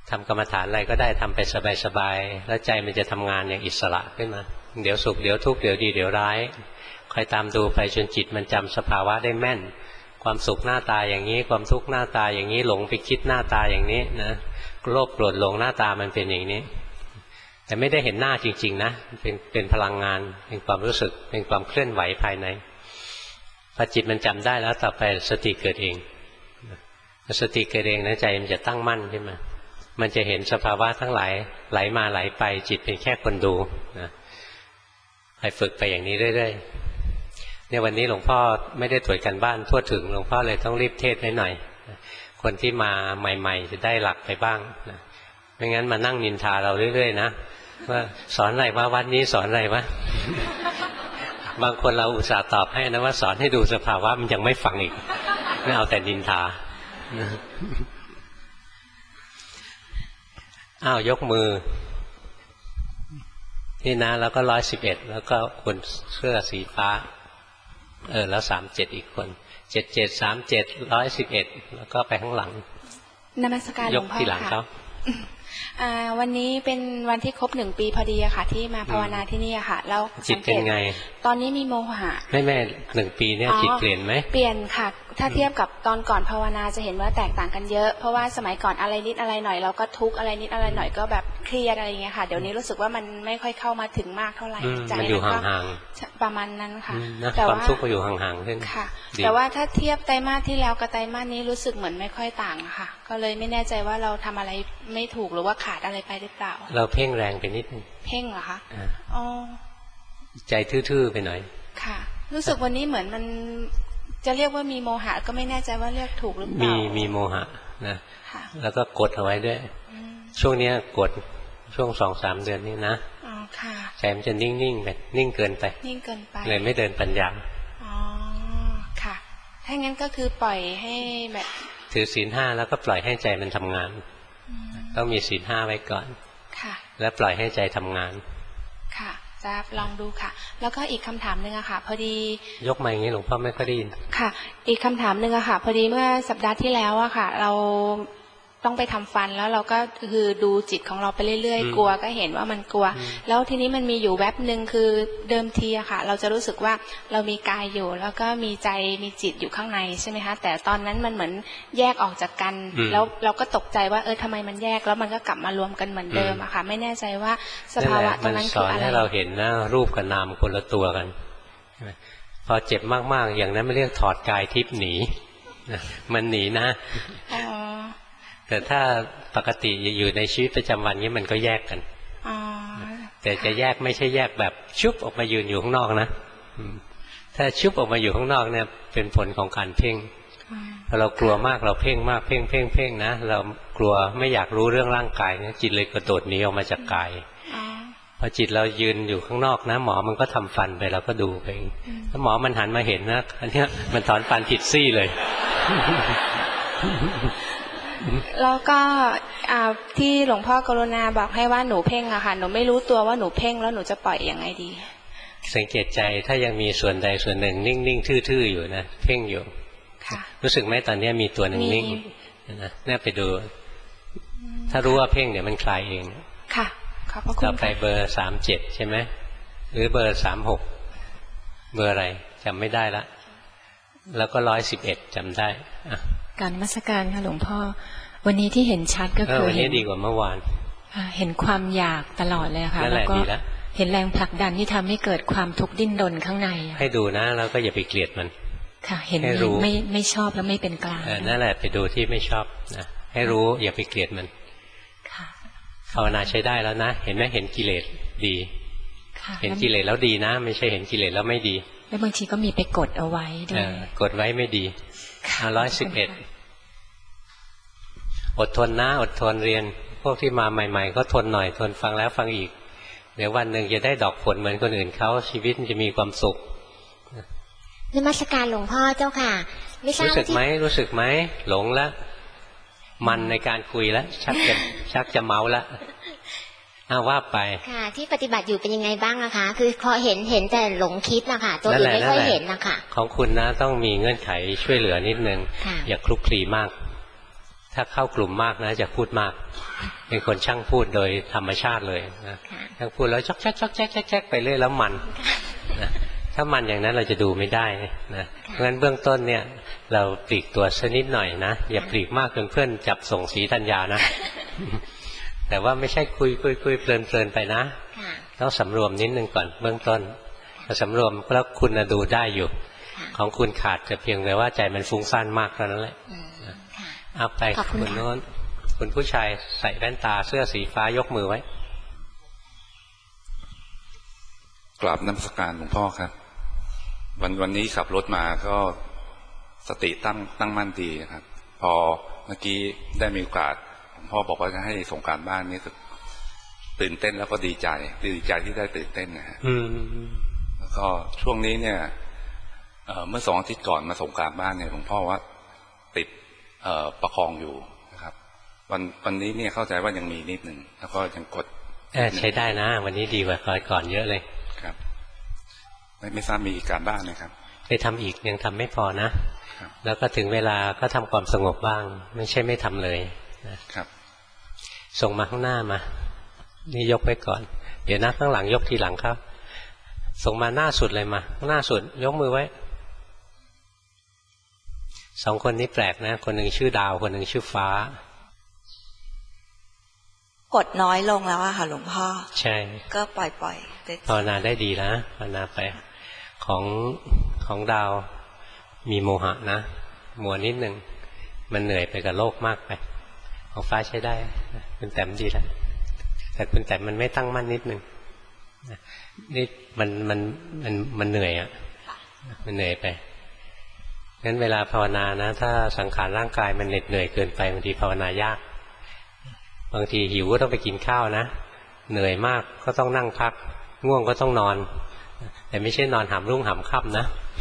ทำกรรมฐานอะไรก็ได้ทำไปสบายๆแล้วใจมันจะทำงานอย่างอิสระขึ้นมาเดี๋ยวสุขเดี๋ยวทุกข์เดี๋ยวดีเดี๋ยวร้ายคอยตามดูไปจนจิตมันจำสภาวะได้แม่นความสุขหน้าตาอย่างนี้ความทุกข์หน้าตาอย่างนี้หลงไปคิดหน้าตาอย่างนี้นะโลภโกรธหลงหน้าตามันเป็นอย่างนี้แต่ไม่ได้เห็นหน้าจริงๆนะเป็นพลังงานเป็นความรู้สึกเป็นความเคลื่อนไหวภายในพอจิตมันจำได้แล้วต่อไปสติเกิดเองสติเกิดเองนะใจมันจะตั้งมั่นขึ้นมามันจะเห็นสภาวะทั้งหลายไหลมาไหลไปจิตเป็นแค่คนดูนะไปฝึกไปอย่างนี้เรื่อยๆเนี่ยวันนี้หลวงพ่อไม่ได้ตรวจกันบ้านทั่วถึงหลวงพ่อเลยต้องรีบเทศน์หน่อยคนที่มาใหม่ๆจะได้หลักไปบ้างนะไม่งั้นมานั่งนินทาเราเรื่อยๆนะว่าสอนอะไรวะวัดนี้สอนอะไรวะ บางคนเราอุตส่าห์ตอบให้นะว่าสอนให้ดูสภาวะมันยังไม่ฟังอีกไม่เอาแต่นินทาอ้าวยกมือนี่นะแล้วก็111แล้วก็คนเสื้อสีฟ้าแล้ว37อีกคน77 37 111แล้วก็ไปข้างหลังนมัสการหลวงพ่อค่ะยกที่หลังเขาวันนี้เป็นวันที่ครบ1 ปีพอดีอะค่ะที่มาภาวนาที่นี่อะค่ะแล้วจิตเป็นไงตอนนี้มีโมหะแม่1 ปีเนี่ยจิตเปลี่ยนไหมเปลี่ยนค่ะถ้าเทียบกับตอนก่อนภาวนาจะเห็นว่าแตกต่างกันเยอะเพราะว่าสมัยก่อนอะไรนิดอะไรหน่อยเราก็ทุกข์อะไรนิดอะไรหน่อยก็แบบเครียดอะไรอย่างเงี้ยค่ะเดี๋ยวนี้รู้สึกว่ามันไม่ค่อยเข้ามาถึงมากเท่าไหร่ใจมันอยู่ห่างๆประมาณนั้นค่ะแต่ว่าความทุกข์ก็อยู่ห่างๆขึ้นค่ะแต่ว่าถ้าเทียบไตรมาสที่แล้วกับไตรมาสนี้รู้สึกเหมือนไม่ค่อยต่างค่ะก็เลยไม่แน่ใจว่าเราทำอะไรไม่ถูกหรือว่าขาดอะไรไปหรือเปล่าเราเพ่งแรงไปนิดนึงเพ่งเหรอคะอ๋อใจทื่อๆไปหน่อยค่ะรู้สึกวันนี้เหมือนมันจะเรียกว่ามีโมหะก็ไม่แน่ใจว่าเรียกถูกหรือเปล่ามีโมหะนะแล้วก็กดเอาไว้ด้วยช่วงนี้กดช่วง2-3 เดือนนี้นะอ๋อค่ะใจมันจะนิ่งๆไปนิ่งเกินไปนิ่งเกินไปเลยไม่เดินปัญญาอ๋อค่ะถ้างั้นก็คือปล่อยให้แบบถือศีล 5แล้วก็ปล่อยให้ใจมันทำงานต้องมีศีล 5ไว้ก่อนค่ะแล้วปล่อยให้ใจทำงานค่ะจะลองดูค่ะแล้วก็อีกคำถามหนึ่งอะค่ะพอดียกมาอย่างนี้หลวงพ่อไม่ค่อยได้ยินค่ะอีกคำถามหนึ่งอะค่ะพอดีเมื่อสัปดาห์ที่แล้วอะค่ะเราต้องไปทำฟันแล้วเราก็คือดูจิตของเราไปเรื่อยๆกลัวก็เห็นว่ามันกลัวแล้วทีนี้มันมีอยู่แวบหนึ่งคือเดิมทีอะค่ะเราจะรู้สึกว่าเรามีกายอยู่แล้วก็มีใจมีจิตอยู่ข้างในใช่ไหมคะแต่ตอนนั้นมันเหมือนแยกออกจากกันแล้วเราก็ตกใจว่าทำไมมันแยกแล้วมันก็กลับมารวมกันเหมือนเดิมอะค่ะไม่แน่ใจว่าสภาวะตรงนั้นคืออะไรมันสอนให้เราเห็นนะรูปกับนามคนละตัวกันพอเจ็บมากๆอย่างนั้นไม่เรียกถอดกายทิพย์หนีมันหนีนะแต่ถ้าปกติอยู่ในชีวิตประจำวันนี้มันก็แยกกันแต่จะแยกไม่ใช่แยกแบบชุบออกมายืนอยู่ข้างนอกนะถ้าชุบออกมาอยู่ข้างนอกเนี่ยเป็นผลของการเพ่งพอเรากลัวมากเราเพ่งมากเพ่งนะเรากลัวไม่อยากรู้เรื่องร่างกายเนี่ยจิตเลยกระโดดหนีออกมาจากกายพอจิตเรายืนอยู่ข้างนอกนะหมอมันก็ทำฟันไปเราก็ดูไปถ้าหมอมันหันมาเห็นนะอันนี้มันถอนฟันผิดซี่เลยแล้วก็ที่หลวงพ่อกรุณาบอกให้ว่าหนูเพ่งอะค่ะหนูไม่รู้ตัวว่าหนูเพ่งแล้วหนูจะปล่อยยังไงดีสังเกตใจถ้ายังมีส่วนใดส่วนหนึ่งนิ่งๆทื่อๆอยู่นะเพ่งอยู่รู้สึกไหมตอนนี้มีตัวหนึ่งนิ่งนะน่าไปดูถ้ารู้ว่าเพ่งเดี๋ยวมันคลายเองค่ะขอบพระคุณต่อไปเบอร์37ใช่ไหมหรือเบอร์36เบอร์อะไรจำไม่ได้ละแล้วก็111จำได้การนมัสการค่ะหลวงพ่อวันนี้ที่เห็นชัดก็คือวันนี้ดีกว่าเมื่อวานเห็นความอยากตลอดเลยค่ะแล้วก็เห็นแรงผลักดันที่ทำให้เกิดความทุกข์ดิ้นรนข้างในให้ดูนะแล้วก็อย่าไปเกลียดมันค่ะเห็นไม่ชอบแล้วไม่เป็นกลางนั่นแหละไปดูที่ไม่ชอบนะให้รู้อย่าไปเกลียดมันค่ะภาวนาใช้ได้แล้วนะเห็นไหมเห็นกิเลสดีเห็นกิเลสแล้วดีนะไม่ใช่เห็นกิเลสแล้วไม่ดีแล้วบางทีก็มีไปกดเอาไว้ด้วยกดไว้ไม่ดี111อดทนนะอดทนเรียนพวกที่มาใหม่ๆก็ทนหน่อยทนฟังแล้วฟังอีกเดี๋ยววันหนึ่งจะได้ดอกผลเหมือนคนอื่นเขาชีวิตมันจะมีความสุขนมัสการหลวงพ่อเจ้าค่ะรู้สึกไหมหลงแล้วมันในการคุยแล้วชักจะเมาแล้วว่าไปค่ะที่ปฏิบัติอยู่เป็นยังไงบ้างนะคะคือพอเห็นแต่หลงคิดนะคะตัวอื่นไม่ค่อยเห็นนะคะของคุณนะต้องมีเงื่อนไขช่วยเหลือนิดนึงอย่าคลุกคลีมากถ้าเข้ากลุ่มมากนะจะพูดมากเป็นคนช่างพูดโดยธรรมชาติเลยนะช่างพูดแล้วชอกแจ๊กไปเรื่อยแล้วมันนะถ้ามันอย่างนั้นเราจะดูไม่ได้นะเพราะฉะนั้นเบื้องต้นเนี่ยเราปลีกตัวสักนิดหน่อยนะอย่าปลีกมากจนเพื่อนจับส่งสีธัญญานะแต่ว่าไม่ใช่คุยเพลินไปนะต้องสำรวมนิดนึงก่อนเบื้องต้นพอสำรวมแล้วคุณดูได้อยู่ของคุณขาดจะเพียงแต่ว่าใจมันฟุ้งซ่านมากเท่านั้นแหละเอาไปคุณโน้นคุณผู้ชายใส่แว่นตาเสื้อสีฟ้ายกมือไว้กราบนมัสการหลวงพ่อครับวันนี้ขับรถมาก็สติตั้งมั่นดีครับพอเมื่อกี้ได้มีโอกาสหลวงพ่อบอกว่าจะให้ส่งการบ้านนี้สึกตื่นเต้นแล้วก็ดีใจที่ได้ตื่นเต้นนะฮะแล้วก็ช่วงนี้เนี่ยเมื่อ2 อาทิตย์ก่อนมาส่งการบ้านเนี่ยหลวงพ่อว่าติดประคองอยู่นะครับวันนี้เนี่ยเข้าใจว่ายังมีนิดหนึ่งแล้วก็ยังกดใช้ได้นะวันนี้ดีกว่าก่อนเยอะเลยครับไม่ทราบมีการบ้านไหมครับไปทำอีกยังทำไม่พอนะแล้วก็ถึงเวลาก็ทำความสงบบ้างไม่ใช่ไม่ทำเลยนะครับส่งมาข้างหน้ามานี่ยกไว้ก่อนเดี๋ยวนะข้างหลังยกทีหลังครับส่งมาหน้าสุดเลยมาหน้าสุดยกมือไว้2 คนนี้แปลกนะคนหนึ่งชื่อดาวคนหนึ่งชื่อฟ้ากดน้อยลงแล้วอะค่ะหลวงพ่อใช่ก็ปล่อยไปภาวนาได้ดีนะภาวนาไปของดาวมีโมหะนะมัวนิดนึงมันเหนื่อยไปกับโลกมากไปของฟ้าใช้ได้คุณแต้มดีแล้วแต่คุณแต้มมันไม่ตั้งมั่นนิดนึงนี่มันเหนื่อยอ่ะมันเหนื่อยไปงั้นเวลาภาวนานะถ้าสังขารร่างกายมันเหน็ดเหนื่อยเกินไปบางทีภาวนายากบางทีหิวก็ต้องไปกินข้าวนะเหนื่อยมากก็ต้องนั่งพักง่วงก็ต้องนอนแต่ไม่ใช่นอนหามรุ่งหามค่ำนะ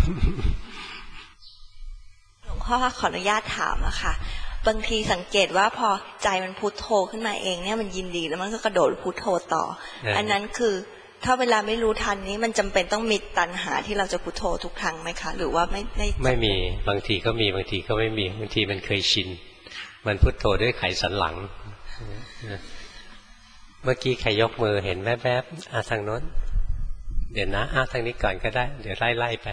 หลวงพ่อขออนุญาตถามอะค่ะบางทีสังเกตว่าพอใจมันพุทโธขึ้นมาเองเนี่ยมันยินดีแล้วมันก็กระโดดพุทโธต่ออันนั้นคือถ้าเวลาไม่รู้ทันนี้มันจำเป็นต้องมีตัณหาที่เราจะพุทโธทุกครั้งไหมคะหรือว่าไม่มีบางทีก็มีบางทีก็ไม่มีบางทีมันเคยชินมันพุทโธด้วยไขสันหลังเมื่อกี้ใครยกมือเห็นแวบๆทางโน้นเดี๋ยวนะทางนี้ก่อนก็ได้เดี๋ยวไล่ไป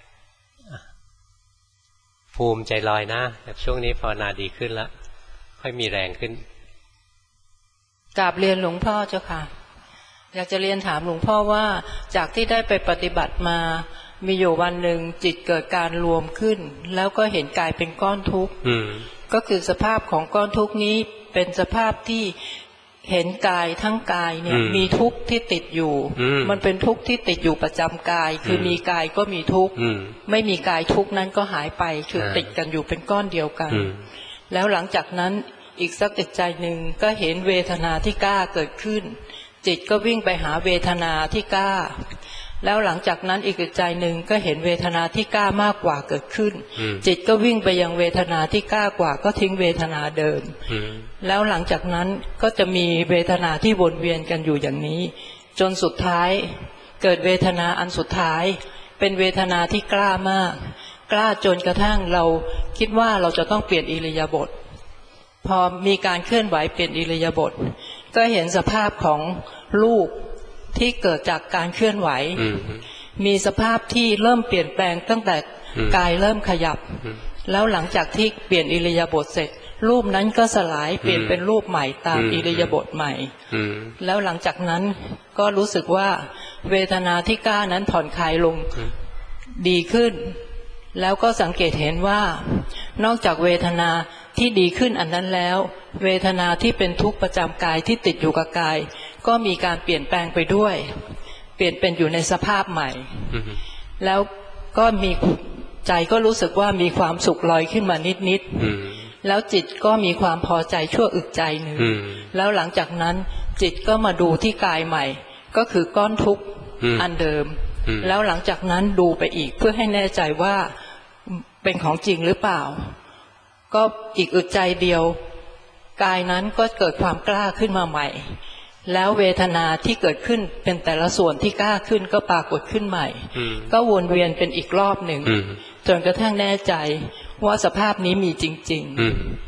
ภูมิใจลอยนะแต่ช่วงนี้ภาวนาดีขึ้นแล้วค่อยมีแรงขึ้นกราบเรียนหลวงพ่อเจ้าค่ะอยากจะเรียนถามหลวงพ่อว่าจากที่ได้ไปปฏิบัติมามีอยู่วันหนึ่งจิตเกิดการรวมขึ้นแล้วก็เห็นกายเป็นก้อนทุกข์ก็คือสภาพของก้อนทุกข์นี้เป็นสภาพที่เห็นกายทั้งกายเนี่ยมีทุกข์ที่ติดอยู่มันเป็นทุกข์ที่ติดอยู่ประจำกายคือมีกายก็มีทุกข์ไม่มีกายทุกข์นั้นก็หายไปคือติดกันอยู่เป็นก้อนเดียวกันแล้วหลังจากนั้นอีกสักอึดใจหนึ่งก็เห็นเวทนาที่กล้าเกิดขึ้นจิตก็วิ่งไปหาเวทนาที่กล้าแล้วหลังจากนั้นอีกอึดใจหนึ่งก็เห็นเวทนาที่กล้ามากกว่าเกิดขึ้นจิตก็วิ่งไปยังเวทนาที่กล้ากว่าก็ทิ้งเวทนาเดิมแล้วหลังจากนั้นก็จะมีเวทนาที่วนเวียนกันอยู่อย่างนี้จนสุดท้ายเกิดเวทนาอันสุดท้ายเป็นเวทนาที่กล้ามากกล้าจนกระทั่งเราคิดว่าเราจะต้องเปลี่ยนอิริยาบถพอมีการเคลื่อนไหวเปลี่ยนอิริยาบถก็เห็นสภาพของลูกที่เกิดจากการเคลื่อนไหวมีสภาพที่เริ่มเปลี่ยนแปลงตั้งแต่กายเริ่มขยับแล้วหลังจากที่เปลี่ยนอิริยาบถเสร็จรูปนั้นก็สลายเปลี่ยนเป็นรูปใหม่ตามอิริยาบถใหม่แล้วหลังจากนั้นก็รู้สึกว่าเวทนาที่กล้านั้นผ่อนคลายลงดีขึ้นแล้วก็สังเกตเห็นว่านอกจากเวทนาที่ดีขึ้นอันนั้นแล้วเวทนาที่เป็นทุกข์ประจำกายที่ติดอยู่กับกายก็มีการเปลี่ยนแปลงไปด้วยเปลี่ยนเป็นอยู่ในสภาพใหม่แล้วก็มีใจก็รู้สึกว่ามีความสุขลอยขึ้นมานิดๆแล้วจิตก็มีความพอใจชั่วอึดใจหนึ่งแล้วหลังจากนั้นจิตก็มาดูที่กายใหม่ก็คือก้อนทุกข์อันเดิมแล้วหลังจากนั้นดูไปอีกเพื่อให้แน่ใจว่าเป็นของจริงหรือเปล่าก็อีกอึดใจเดียวกายนั้นก็เกิดความกล้าขึ้นมาใหม่แล้วเวทนาที่เกิดขึ้นเป็นแต่ละส่วนที่กล้าขึ้นก็ปรากฏขึ้นใหม่ก็วนเวียนเป็นอีกรอบหนึ่งจนกระทั่งแน่ใจว่าสภาพนี้มีจริงๆ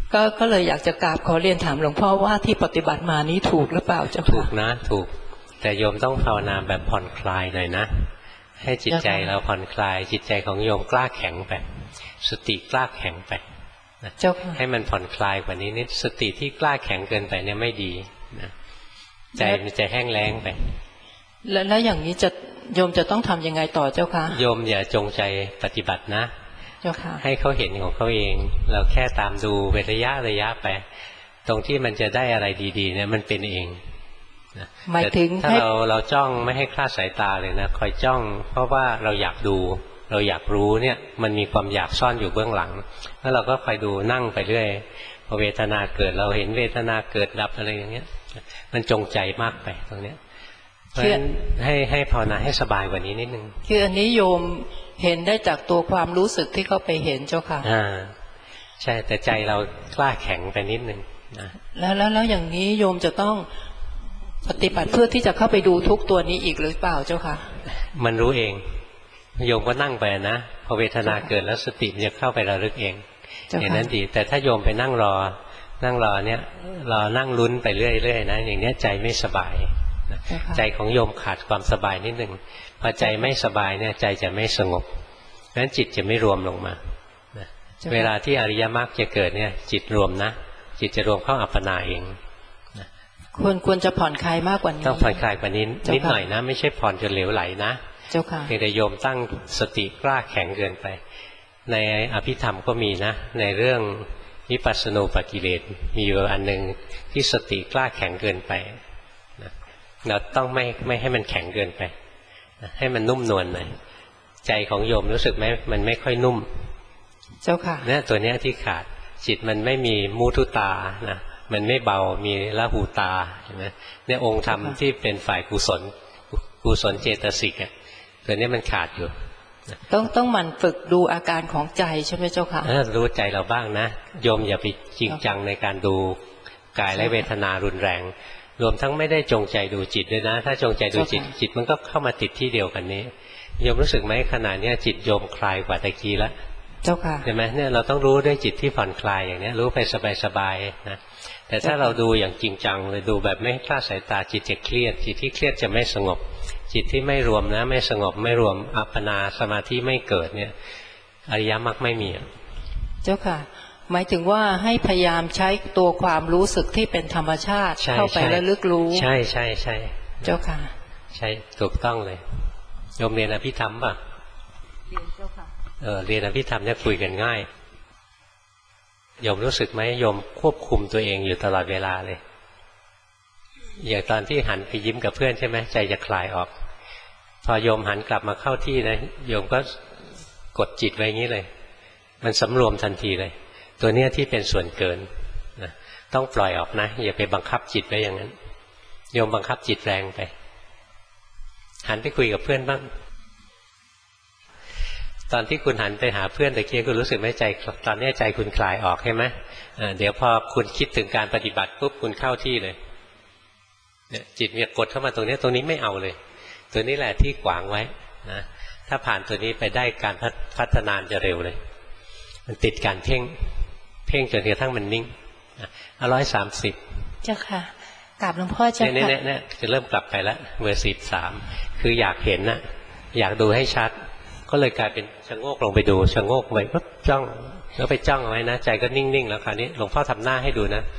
ก็เลยอยากจะกราบขอเรียนถามหลวงพ่อว่าที่ปฏิบัติมานี้ถูกหรือเปล่าเจ้าค่ะถูกนะถูกแต่โยมต้องภาวนาแบบผ่อนคลายหน่อยนะให้จิตใจเราผ่อนคลายจิตใจของโยมกล้าแข็งไปสติกล้าแข็งไปให้มันผ่อนคลายกว่านี้นิดสติที่กล้าแข็งเกินไปเนี่ยไม่ดีนะใจมันจะแห้งแล้งไปแล้วอย่างนี้โยมจะต้องทำยังไงต่อเจ้าคะโยมอย่าจงใจปฏิบัตินะเจ้าค่ะให้เขาเห็นของเขาเองเราแค่ตามดูเป็นระยะไปตรงที่มันจะได้อะไรดีๆเนี่ยมันเป็นเองหมายถึงถ้าเราจ้องไม่ให้คลาดสายตาเลยนะคอยจ้องเพราะว่าเราอยากดูเราอยากรู้เนี่ยมันมีความอยากซ่อนอยู่เบื้องหลังแล้วเราก็คอยดูนั่งไปเรื่อยพอเวทนาเกิดเราเห็นเวทนาเกิดดับอะไรอย่างเงี้ยมันจงใจมากไปตรงเนี้ยเพราะฉะนั้นให้ภาวนาให้สบายกว่านี้นิดนึงคืออันนี้โยมเห็นได้จากตัวความรู้สึกที่เขาไปเห็นเจ้าค่ะใช่แต่ใจเรากล้าแข็งไปนิดนึงนะแล้วอย่างนี้โยมจะต้องปฏิบัติเพื่อที่จะเข้าไปดูทุกตัวนี้อีกหรือเปล่าเจ้าค่ะมันรู้เองโยมก็นั่งไปนะพอเวทนาเกิดแล้วสติมันจะเข้าไประลึกเองอย่างนั้นดีแต่ถ้าโยมไปนั่งรอเนี่ยรอนั่งลุ้นไปเรื่อยๆนะอย่างนี้ใจไม่สบายใจของโยมขาดความสบายนิดหนึ่งพอใจไม่สบายเนี่ยใจจะไม่สงบเพราะฉะนั้นจิตจะไม่รวมลงมาเวลาที่อริยมรรคจะเกิดเนี่ยจิตรวมนะจิตจะรวมเข้าอัปปนาเองควรจะผ่อนคลายมากกว่านี้ต้องผ่อนคลายกว่านี้นิดหน่อยนะไม่ใช่ผ่อนจนเหลวไหลนะเจ้าค่ะเพียงแต่โยมตั้งสติกล้าแข็งเกินไปในอภิธรรมก็มีนะในเรื่องวิปัสสนูปกิเลสมีอยู่อันหนึ่งที่สติกล้าแข็งเกินไปเราต้องไม่ให้มันแข็งเกินไปให้มันนุ่มนวลหน่อยใจของโยมรู้สึกไหมมันไม่ค่อยนุ่มเจ้าค่ะเนี่ยตัวเนี้ยที่ขาดจิตมันไม่มีมุทุตานะมันไม่เบามีละหูตาเห็นไหมเนี่ยองค์ธรรมที่เป็นฝ่ายกุศลเจตสิกอ่ะตัวนี้มันขาดอยู่ต้องหมั่นฝึกดูอาการของใจใช่ไหมเจ้าค่ะรู้ใจเราบ้างนะโยมอย่าไปจริงจังในการดูกายและเวทนารุนแรงรวมทั้งไม่ได้จงใจดูจิตด้วยนะถ้าจงใจดูจิตมันก็เข้ามาติดที่เดียวกันนี้โยมรู้สึกไหมขณะนี้จิตโยมคลายกว่าตะกี้แล้วเจ้าค่ะเห็นไหมเนี่ยเราต้องรู้ด้วยจิตที่ผ่อนคลายอย่างนี้รู้ไปสบายๆนะแต่ถ้าเราดูอย่างจริงจังเลยดูแบบไม่คลาดสายตาจิตจะเครียดจิตที่เครียดจะไม่สงบจิตที่ไม่รวมนะไม่สงบไม่รวมอัปปนาสมาธิไม่เกิดเนี่ยอริยมรรคไม่มีเจ้าค่ะหมายถึงว่าให้พยายามใช้ตัวความรู้สึกที่เป็นธรรมชาติเข้าไประลึกรู้ใช่เจ้าค่ะใช่ถูกต้องเลยโยมเรียนอภิธรรมป่ะเรียนเจ้าค่ะเรียนอภิธรรมเนี่ยคุยกันง่ายโยมรู้สึกไหมโยมควบคุมตัวเองอยู่ตลอดเวลาเลยอย่างตอนที่หันไปยิ้มกับเพื่อนใช่ไหมใจจะคลายออกพอโยมหันกลับมาเข้าที่นะโยมก็กดจิตไว้อย่างนี้เลยมันสำรวมทันทีเลยตัวเนี้ยที่เป็นส่วนเกินนะต้องปล่อยออกนะอย่าไปบังคับจิตไว้อย่างนั้นโยมบังคับจิตแรงไปหันไปคุยกับเพื่อนบ้างตอนที่คุณหันไปหาเพื่อนตะเกียก็รู้สึกไหมใจตอนนี้ใจคุณคลายออกใช่ไหมเดี๋ยวพอคุณคิดถึงการปฏิบัติปุ๊บคุณเข้าที่เลยเนี่ยจิตเนี่ยกดเข้ามาตรงนี้ไม่เอาเลยตัวนี้แหละที่ขวางไว้นะถ้าผ่านตัวนี้ไปได้การพัฒนาจะเร็วเลยมันติดการเพ่งจนกระทั่งมันนิ่ง130 เจ้าค่ะกราบหลวงพ่อเจ้าค่ะเนี่ยจะเริ่มกลับไปแล้วเบอร์13คืออยากเห็นนะอยากดูให้ชัดก็เลยกลายเป็นชะโงกลงไปดูชะโงกไปปุ๊บจ้องแล้วไปจ้องเอาไว้นะใจก็นิ่งๆแล้วคราวนี้หลวงพ่อทำหน้าให้ดูนะ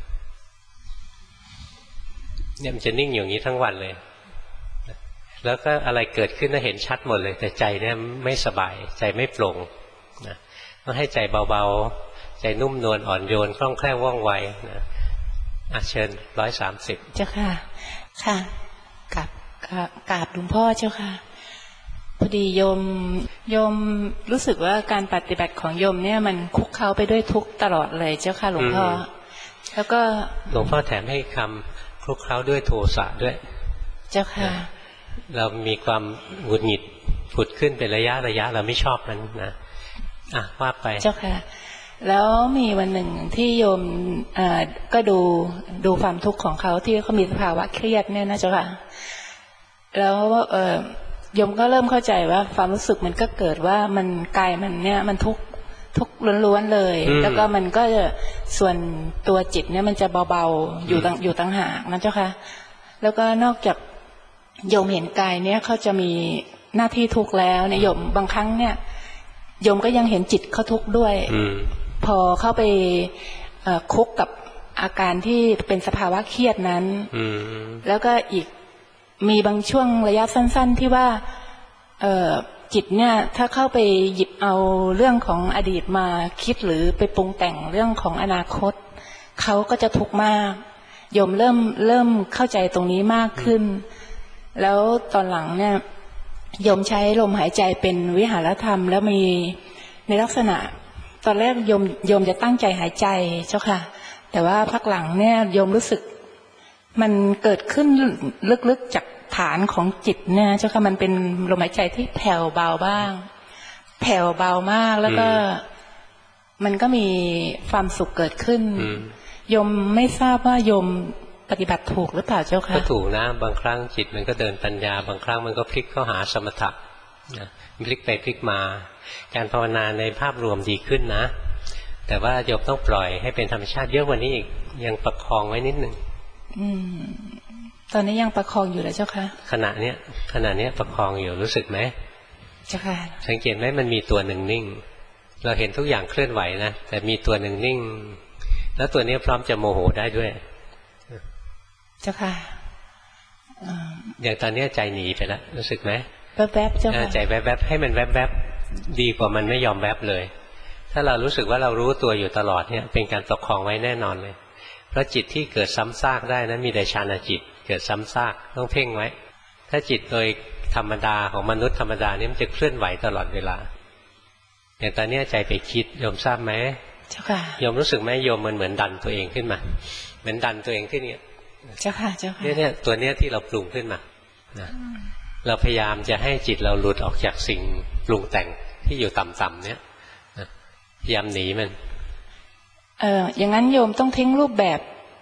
เนี่ยมันจะนิ่งอย่างนี้ทั้งวันเลยแล้วก็อะไรเกิดขึ้นน่ะเห็นชัดหมดเลยแต่ใจเนี่ยไม่สบายใจไม่โปร่งนะต้องให้ใจเบาๆใจนุ่มนวลอ่อนโยนคล่องแคล่วว่องไวนะเชิญ130 เจ้าค่ะค่ะกราบหลวงพ่อเจ้าค่ะพอดีโยมรู้สึกว่าการปฏิบัติของโยมเนี่ยมันคุกเข้าไปด้วยทุกข์ตลอดเลยเจ้าค่ะหลวงพ่อแล้วก็หลวงพ่อแถมให้คำคลุกเคล้าด้วยโทสะด้วยเจ้าค่ะเรามีความหงุดหงิดผุดขึ้นเป็นระยะเราไม่ชอบมันนะว่าไปเจ้าค่ะแล้วมีวันหนึ่งที่โยมก็ดูความทุกข์ของเขาที่เขามีสภาวะเครียดเนี่ยนะเจ้าค่ะแล้วโยมก็เริ่มเข้าใจว่าความรู้สึกมันก็เกิดว่ามันกายมันเนี่ยมันทุกข์ทุกข์ล้วนๆเลยแล้วก็มันก็ส่วนตัวจิตเนี่ยมันจะเบาๆอยู่ต่างหากนะเจ้าค่ะแล้วก็นอกจากโยมเห็นกายเนี่ยเขาจะมีหน้าที่ทุกข์แล้วเนี่ยโยมบางครั้งเนี่ยโยมก็ยังเห็นจิตเขาทุกข์ด้วยพอเข้าไปคุกกับอาการที่เป็นสภาวะเครียดนั้นแล้วก็อีกมีบางช่วงระยะสั้นๆที่ว่าจิตเนี่ยถ้าเข้าไปหยิบเอาเรื่องของอดีตมาคิดหรือไปปรุงแต่งเรื่องของอนาคตเขาก็จะทุกข์มากโยมเริ่มเข้าใจตรงนี้มากขึ้นแล้วตอนหลังเนี่ยโยมใช้ลมหายใจเป็นวิหารธรรมแล้วมีในลักษณะตอนแรกโยมจะตั้งใจหายใจเจ้าค่ะแต่ว่าพักหลังเนี่ยโยมรู้สึกมันเกิดขึ้นลึกๆจากฐานของจิตเนี่ยเจ้าค่ะมันเป็นลมหายใจที่แผ่วเบาบ้างแผ่วเบามากแล้วก็มันก็มีความสุขเกิดขึ้นโยมไม่ทราบว่าโยมปฏิบัติถูกหรือเปล่าเจ้าค่ะก็ถูกนะบางครั้งจิตมันก็เดินปัญญาบางครั้งมันก็พลิกเข้าหาสมถะพลิกไปพลิกมาการภาวนาในภาพรวมดีขึ้นนะแต่ว่าโยมต้องปล่อยให้เป็นธรรมชาติเยอะกว่านี้อีกยังประคองไว้นิดหนึ่งตอนนี้ยังประคองอยู่เลยเจ้าค่ะขณะเนี้ยประคองอยู่รู้สึกไหมเจ้าค่ะสังเกตไหมมันมีตัวหนึ่งนิ่งเราเห็นทุกอย่างเคลื่อนไหวนะแต่มีตัวหนึ่งนิ่งแล้วตัวนี้พร้อมจะโมโหได้ด้วยเจ้าค่ะอย่างตอนนี้ใจหนีไปแล้วรู้สึกไหมแวบๆเจ้าค่ะใจแวบๆให้มันแวบๆดีกว่ามันไม่ยอมแวบเลยถ้าเรารู้สึกว่าเรารู้ตัวอยู่ตลอดเนี่ยเป็นการประคองไว้แน่นอนเลยเพราะจิตที่เกิดซ้ำซากได้นั้นมีแต่ฌานจิตเกิดซ้ำซากต้องเพ่งไว้ถ้าจิตโดยธรรมดาของมนุษย์ธรรมดานี่มันจะเคลื่อนไหวตลอดเวลาอย่างตอนนี้ใจไปคิดโยมทราบไหมเจ้าค่ะโยมรู้สึกไหมโยมมันเหมือนดันตัวเองขึ้นมาเหมือนดันตัวเองที่นี่เจ้าค่ะเจ้าค่ะเนี่ยตัวเนี้ยที่เราปรุงขึ้นมานะเราพยายามจะให้จิตเราหลุดออกจากสิ่งปรุงแต่งที่อยู่ต่ำๆเนี่ยพยายามหนีมันอย่างนั้นโยมต้องทิ้งรูปแบบ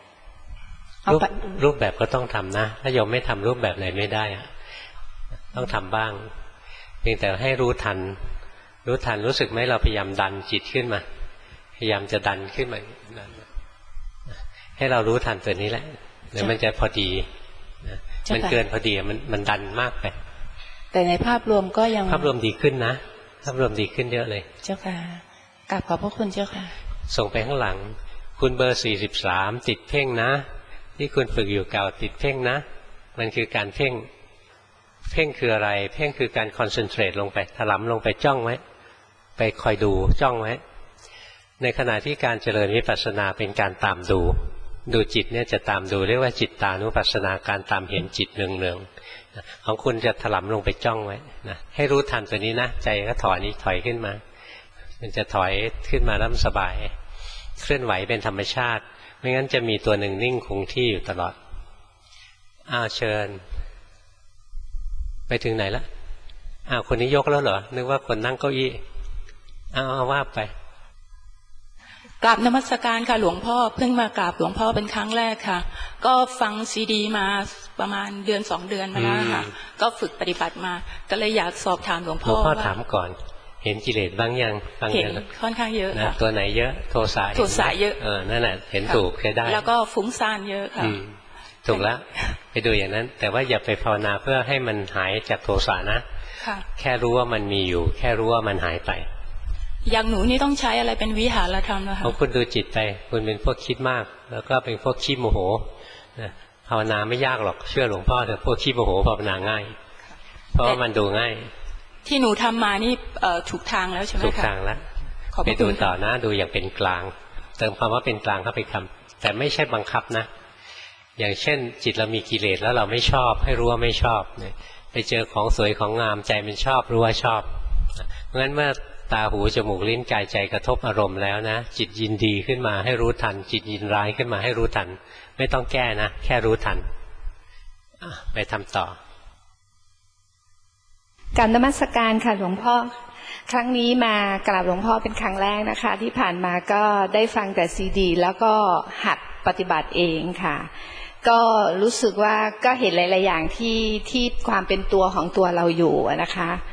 รูปแบบก็ต้องทำนะถ้าโยมไม่ทำรูปแบบไหนไม่ได้ต้องทำบ้างเพียงแต่ให้รู้ทันรู้สึกไหมเราพยายามดันจิตขึ้นมาพยายามจะดันขึ้นมาให้เรารู้ทันตัวนี้แหละเดี๋ยวมันจะพอดีมันเกินพอดีมันดันมากไปแต่ในภาพรวมก็ยังภาพรวมดีขึ้นนะภาพรวมดีขึ้นเยอะเลยเจ้าค่ะกราบขอบพระคุณเจ้าค่ะส่งไปข้างหลังคุณเบอร์43ติดเพ่งนะที่คุณฝึกอยู่เก่าติดเพ่งนะมันคือการเพ่งคืออะไรเพ่งคือการคอนเซนเทรตลงไปถลำลงไปจ้องไว้ไปคอยดูจ้องไว้ในขณะที่การเจริญวิปัสสนาเป็นการตามดูจิตเนี่ยจะตามดูเรียกว่าจิตตานุปัสสนาการตามเห็นจิตเนืองๆของคุณจะถลำลงไปจ้องไว้นะให้รู้ทันตัวนี้นะใจก็ถอยขึ้นมามันจะถอยขึ้นมาแล้วสบายเคลื่อนไหวเป็นธรรมชาติไม่งั้นจะมีตัวหนึ่งนิ่งคงที่อยู่ตลอดเชิญไปถึงไหนละคนนี้ยกแล้วเหรอนึกว่าคนนั่งเก้าอี้ว่าไปกราบนมัสการค่ะหลวงพ่อเพิ่งมากราบหลวงพ่อเป็นครั้งแรกค่ะก็ฟังซีดีมาประมาณเดือน2 เดือนมาแล้วค่ะก็ฝึกปฏิบัติมาก็เลยอยากสอบถามหลวงพ่อว่าถามก่อนเห็นกิเลสบ้างยังเห็นค่อนข้างเยอะค่ะตัวไหนเยอะโทสะเยอะนั่นแหละเห็นถูกใช้ได้แล้วก็ฟุ้งซ่านเยอะค่ะถูกแล้วไปดูอย่างนั้นแต่ว่าอย่าไปภาวนาเพื่อให้มันหายจากโทสะนะแค่รู้ว่ามันมีอยู่แค่รู้ว่ามันหายไปอย่างหนูนี่ต้องใช้อะไรเป็นวิหารธรรมนะคะคุณดูจิตไปคุณเป็นพวกคิดมากแล้วก็เป็นพวกขี้โมโหภาวนาไม่ยากหรอกเชื่อหลวงพ่อแต่พวกขี้โมโหภาวนาง่ายเพราะว่ามันดูง่ายที่หนูทำมานี่ถูกทางแล้วใช่ไหมคะถูกทางแล้วไปดูต่อนะดูอย่างเป็นกลางเติมคำว่าเป็นกลางเข้าไปคำแต่ไม่ใช่บังคับนะอย่างเช่นจิตเรามีกิเลสแล้วเราไม่ชอบให้รู้ว่าไม่ชอบไปเจอของสวยของงามใจมันชอบรู้ว่าชอบเพราะฉะนั้นเมื่อตาหูจมูกลิ้นกายใจกระทบอารมณ์แล้วนะจิตยินดีขึ้นมาให้รู้ทันจิตยินร้ายขึ้นมาให้รู้ทันไม่ต้องแก้นะแค่รู้ทันไปทำต่อกราบนมัสการค่ะหลวงพ่อครั้งนี้มากราบหลวงพ่อเป็นครั้งแรกนะคะที่ผ่านมาก็ได้ฟังแต่ซีดีแล้วก็หัดปฏิบัติเองค่ะก็รู้สึกว่าก็เห็นหลายๆอย่างที่ความเป็นตัวของตัวเราอยู่นะคะ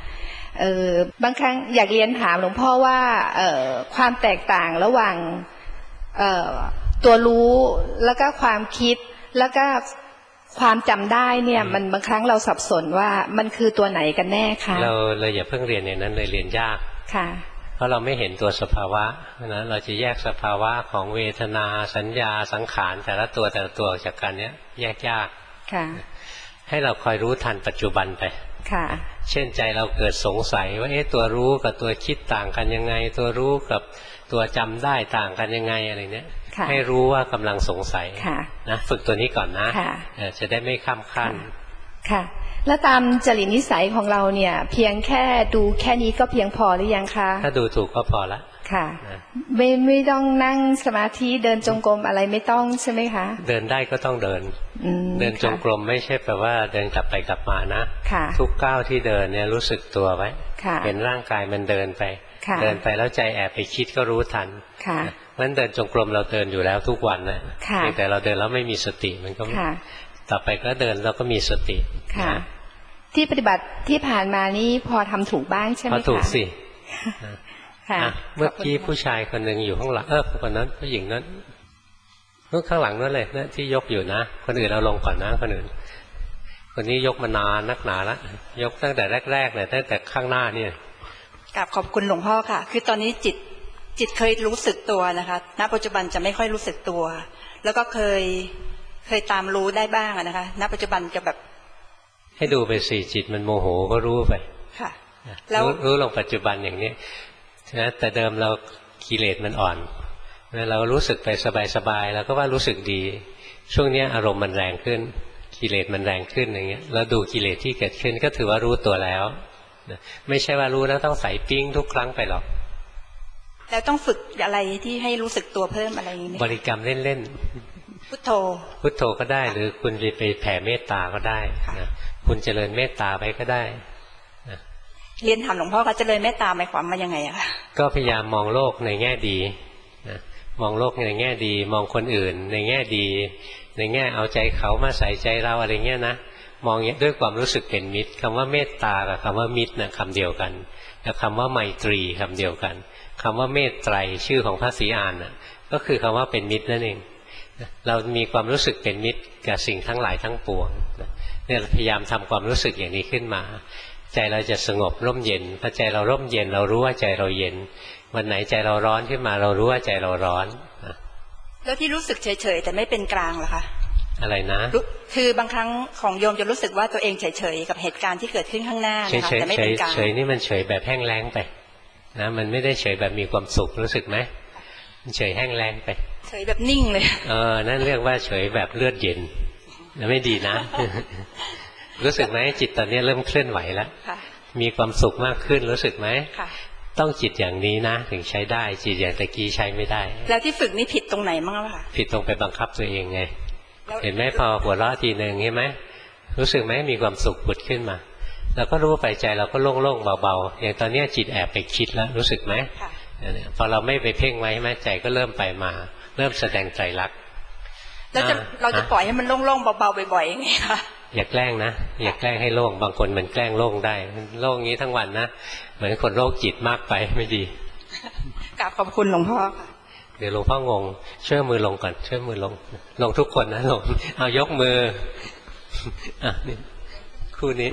บางครั้งอยากเรียนถามหลวงพ่อว่าความแตกต่างระหว่างตัวรู้แล้วก็ความคิดแล้วก็ความจำได้เนี่ยมันบางครั้งเราสับสนว่ามันคือตัวไหนกันแน่คะเราอย่าเพิ่งเรียนอย่างนั้นเลยเรียนยากค่ะเพราะเราไม่เห็นตัวสภาวะนะเราจะแยกสภาวะของเวทนาสัญญาสังขารแต่ละตัวออกจากกันเนี้ยแยกยากค่ะให้เราคอยรู้ทันปัจจุบันไปค่ะเช่นใจเราเกิดสงสัยว่าตัวรู้กับตัวคิดต่างกันยังไงตัวรู้กับตัวจำได้ต่างกันยังไงอะไรเนี้ยให้รู้ว่ากำลังสงสัยนะฝึกตัวนี้ก่อนนะจะได้ไม่ข้ามขั้นค่ะแล้วตามจริตนิสัยของเราเนี่ยเพียงแค่ดูแค่นี้ก็เพียงพอหรือยังคะถ้าดูถูกก็พอละค่ะไม่ต้องนั่งสมาธิเดินจงกรมอะไรไม่ต้องใช่ไหมคะเดินได้ก็ต้องเดินเดินจงกรมไม่ใช่แปลว่าเดินกลับไปกลับมานะทุกก้าวที่เดินเนี่ยรู้สึกตัวไว้เห็นร่างกายมันเดินไปเดินไปแล้วใจแอบไปคิดก็รู้ทันเพราะฉะนั้นเดินจงกรมเราเดินอยู่แล้วทุกวันนะแต่เราเดินแล้วไม่มีสติมันก็ต่อไปก็เดินแล้วก็มีสติที่ปฏิบัติที่ผ่านมานี่พอทำถูกบ้างใช่ไหมคะพอถูกสิเมื่อกี้ผู้ชายคนหนึ่งอยู่ข้างหลังคนนั้นผู้หญิงนั้นข้างหลังนั่นเลยนะที่ยกอยู่นะคนอื่นเอาลงก่อนนะคนอื่นคนนี้ยกมานานนักหนาแล้วยกตั้งแต่แรกๆเลยตั้งแต่ข้างหน้าเนี่ยกราบขอบคุณหลวงพ่อค่ะคือตอนนี้จิตเคยรู้สึกตัวนะคะณปัจจุบันจะไม่ค่อยรู้สึกตัวแล้วก็เคยตามรู้ได้บ้างนะคะณปัจจุบันจะแบบให้ดูไปสิจิตมันโมโหก็รู้ไปค่ะแล้วรู้ลงปัจจุบันอย่างนี้นะแต่เดิมเรากิเลสมันอ่อนเรารู้สึกไปสบายๆแล้วก็ว่ารู้สึกดีช่วงนี้อารมณ์มันแรงขึ้นกิเลสมันแรงขึ้นอย่างเงี้ยเราดูกิเลสที่เกิดขึ้นก็ถือว่ารู้ตัวแล้วไม่ใช่ว่ารู้แล้วต้องใส่ปิ้งทุกครั้งไปหรอกแล้วต้องฝึกอะไรที่ให้รู้สึกตัวเพิ่มอะไรอย่างนี้บริกรรมเล่นๆพุทโธพุทโธก็ได้หรือคุณจะไปแผ่เมตตาก็ได้นะคุณเจริญเมตตาไปก็ได้เรียนถามหลวงพ่อเขาเจริญเมตตาหมายความว่ายังไงอะคะก็พยายามมองโลกในแง่ดีนะมองโลกในแง่ดีมองคนอื่นในแง่ดีในแง่เอาใจเขามาใส่ใจเราอะไรเงี้ยนะมองด้วยความรู้สึกเป็นมิตรคำว่าเมตตากับคำว่ามิตรนะคำเดียวกันแต่คำว่าไมตรีคำเดียวกันคำว่าเมตไตรชื่อของพระศรีอานน่ะก็คือคำว่าเป็นมิตรนั่นเองเรามีความรู้สึกเป็นมิตรกับสิ่งทั้งหลายทั้งปวงเนี่ยพยายามทำความรู้สึกอย่างนี้ขึ้นมาใจเราจะสงบร่มเย็นพอใจเราร่มเย็นเรารู้ว่าใจเราเย็นวันไหนใจเราร้อนขึ้นมาเรารู้ว่าใจเราร้อนแล้วที่รู้สึกเฉยๆแต่ไม่เป็นกลางเหรอคะอะไรนะคือบางครั้งของโยมจะรู้สึกว่าตัวเองเฉยๆกับเหตุการณ์ที่เกิดขึ้นข้างหน้านะคะแต่ไม่เป็นกลางเฉยนี่มันเฉยแบบแห้งแล้งไปนะมันไม่ได้เฉยแบบมีความสุขรู้สึกไหมมันเฉยแห้งแล้งไปเฉยแบบนิ่งเลยนั่นเรียกว่าเฉยแบบเลือดเย็นไม่ดีนะรู้สึกไหมจิตตอนนี้เริ่มเคลื่อนไหวแล้วมีความสุขมากขึ้นรู้สึกไหมต้องจิตอย่างนี้นะถึงใช้ได้จิตอย่างตะกี้ใช้ไม่ได้แล้วที่ฝึกนี่ผิดตรงไหนมั้งล่ะคะผิดตรงไปบังคับตัวเองไงเห็นไหมพอหัวเราะทีนึงเห็นไหมรู้สึกไหมมีความสุขผุดขึ้นมาเราก็รู้ไปใจเราก็โล่งๆเบาๆอย่างตอนนี้จิตแอบไปคิดแล้วรู้สึกไหมพอเราไม่ไปเพ่งไว้ไหมใจก็เริ่มไปมาเริ่มแสดงใจรักแล้วเราจะปล่อยให้มันโล่งๆเบาๆบ่อยๆยังไงคะอย่าแกล้งนะอย่าแกล้งให้โล่งบางคนมันแกล้งโล่งได้โล่งงี้ทั้งวันนะเหมือนคนโรคจิตมากไปไม่ดีกราบขอบคุณหลวงพ่อค่ะเดี๋ยวหลวงพ่องงช่วยมือลงก่อนช่วยมือลงทุกคนนะลงเอายกมือนี่คู่นี้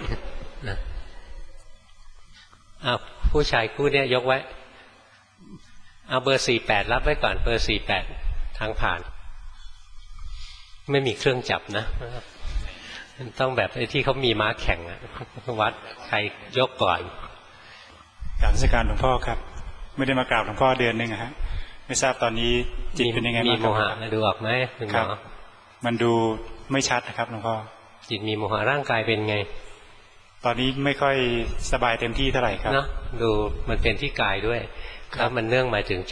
ผู้ชายคู่นี้ยกไว้เอาเบอร์48รับไว้ก่อนเบอร์48ทางผ่านไม่มีเครื่องจับนะต้องแบบไอ้ที่เขามีม้าแข่งวัดใครยกก่อนกราบนมัสการหลวงพ่อครับไม่ได้มากราบหลวงพ่อเดือนนึงฮะไม่ทราบตอนนี้จิตเป็นยังไงบ้างมีโมหะดูออกไหมครับมันดูไม่ชัดนะครับหลวงพ่อจิตมีโมหะร่างกายเป็นไงตอนนี้ไม่ค่อยสบายเต็มที่เท่าไหร่ครับเนาะดูมันเป็นที่กายด้วยแล้วมันเนื่องมาถึงใจ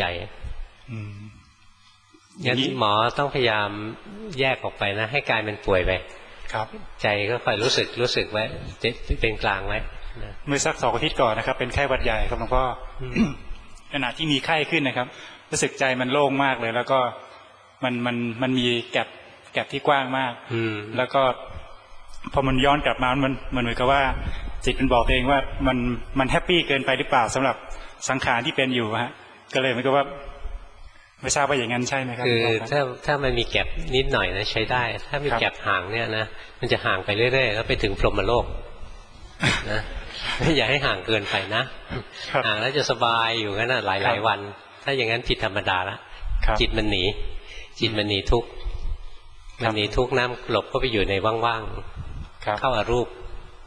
งั้นหมอต้องพยายามแยกออกไปนะให้กายมันป่วยไปครับใจก็คอยรู้สึกไว้เป็นกลางไว้เมื่อสัก2 อาทิตย์ก่อนนะครับเป็นไข้หวัดใหญ่ครับหลวงพ่อขณะที่มีไข้ขึ้นนะครับรู้สึกใจมันโล่งมากเลยแล้วก็มันมีแกลบที่กว้างมากแล้วก็พอมันย้อนกลับมามันเหมือนกับว่าจิตมันบอกตัวเองว่ามันแฮปปี้เกินไปหรือเปล่าสำหรับสังขารที่เป็นอยู่ฮะก็เลยมันก็ว่าไม่ทราบว่าอย่างนั้นใช่ไหมครับคือถ้ามันมีแก็บนิดหน่อยนะใช้ได้ถ้ามีแก็บห่างเนี่ยนะมันจะห่างไปเรื่อยๆแล้วไปถึงพรหมโลกนะอย่าให้ห่างเกินไปนะห่างแล้วจะสบายอยู่งั้นหลายๆวันถ้าอย่างนั้นผิดธรรมดาละจิตมันหนีทุกข์มันหนีทุกข์น้ำหลบก็ไปอยู่ในว่างๆเข้าอารูป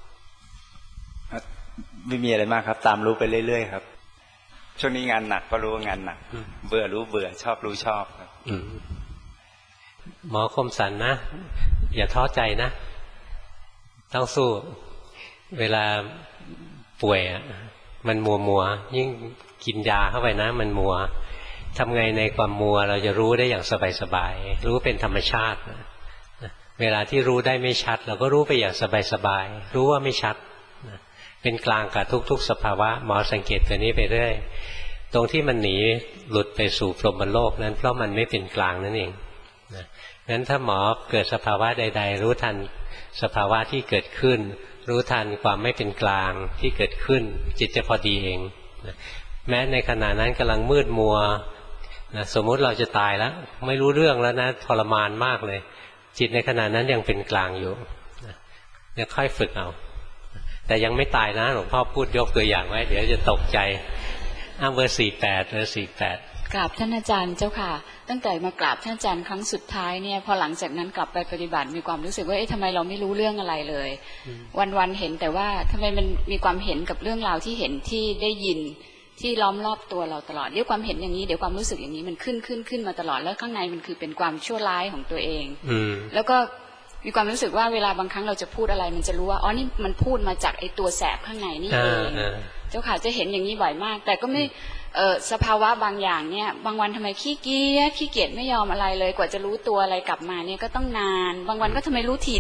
ไม่มีอะไรมากครับตามรู้ไปเรื่อยๆครับช่วงนี้งานหนักก็รู้ว่างานหนักเบื่อรู้เบื่อชอบรู้ชอบครับหมอคมสันนะอย่าท้อใจนะต้องสู้เวลาป่วยมันมัวยิ่งกินยาเข้าไปนะมันมัวทำไงในความมัวเราจะรู้ได้อย่างสบายๆรู้เป็นธรรมชาติเวลาที่รู้ได้ไม่ชัดเราก็รู้ไปอย่างสบายๆรู้ว่าไม่ชัดเป็นกลางกับทุกๆสภาวะหมอสังเกตตัวนี้ไปเรื่อยตรงที่มันหนีหลุดไปสู่พรหมโลกนั้นเพราะมันไม่เป็นกลางนั่นเองงั้นถ้าหมอเกิดสภาวะใดๆรู้ทันสภาวะที่เกิดขึ้นรู้ทันความไม่เป็นกลางที่เกิดขึ้นจิตจะพอดีเองแม้ในขณะนั้นกำลังมืดมัวสมมุติเราจะตายแล้วไม่รู้เรื่องแล้วนะทรมานมากเลยจิตในขณะนั้นยังเป็นกลางอยู่เนี่ยค่อยฝึกเอาแต่ยังไม่ตายนะหลวงพ่อพูดยกตัวอย่างไว้เดี๋ยวจะตกใจเบอร์48กราบท่านอาจารย์เจ้าค่ะตั้งแต่มากราบท่านอาจารย์ครั้งสุดท้ายเนี่ยพอหลังจากนั้นกลับไปปฏิบัติมีความรู้สึกว่าทำไมเราไม่รู้เรื่องอะไรเลยวันๆเห็นแต่ว่าทำไมมันมีความเห็นกับเรื่องราวที่เห็นที่ได้ยินที่ล้อมรอบตัวเราตลอดเดี๋ยวความเห็นอย่างนี้เดี๋ยวความรู้สึกอย่างนี้มันขึ้นมาตลอดแล้วข้างในมันคือเป็นความชั่วร้ายของตัวเองแล้วก็มีความรู้สึกว่าเวลาบางครั้งเราจะพูดอะไรมันจะรู้ว่าอ๋อนี่มันพูดมาจากไอ้ตัวแสบข้างในนี่เองเจ้าค่ะจะเห็นอย่างนี้บ่อยมากแต่ก็ไม่สภาวะบางอย่างเนี่ยบางวันทำไมขี้เกียจไม่ยอมอะไรเลยกว่าจะรู้ตัวอะไรกลับมาเนี่ยก็ต้องนานบางวันก็ทำไมรู้ที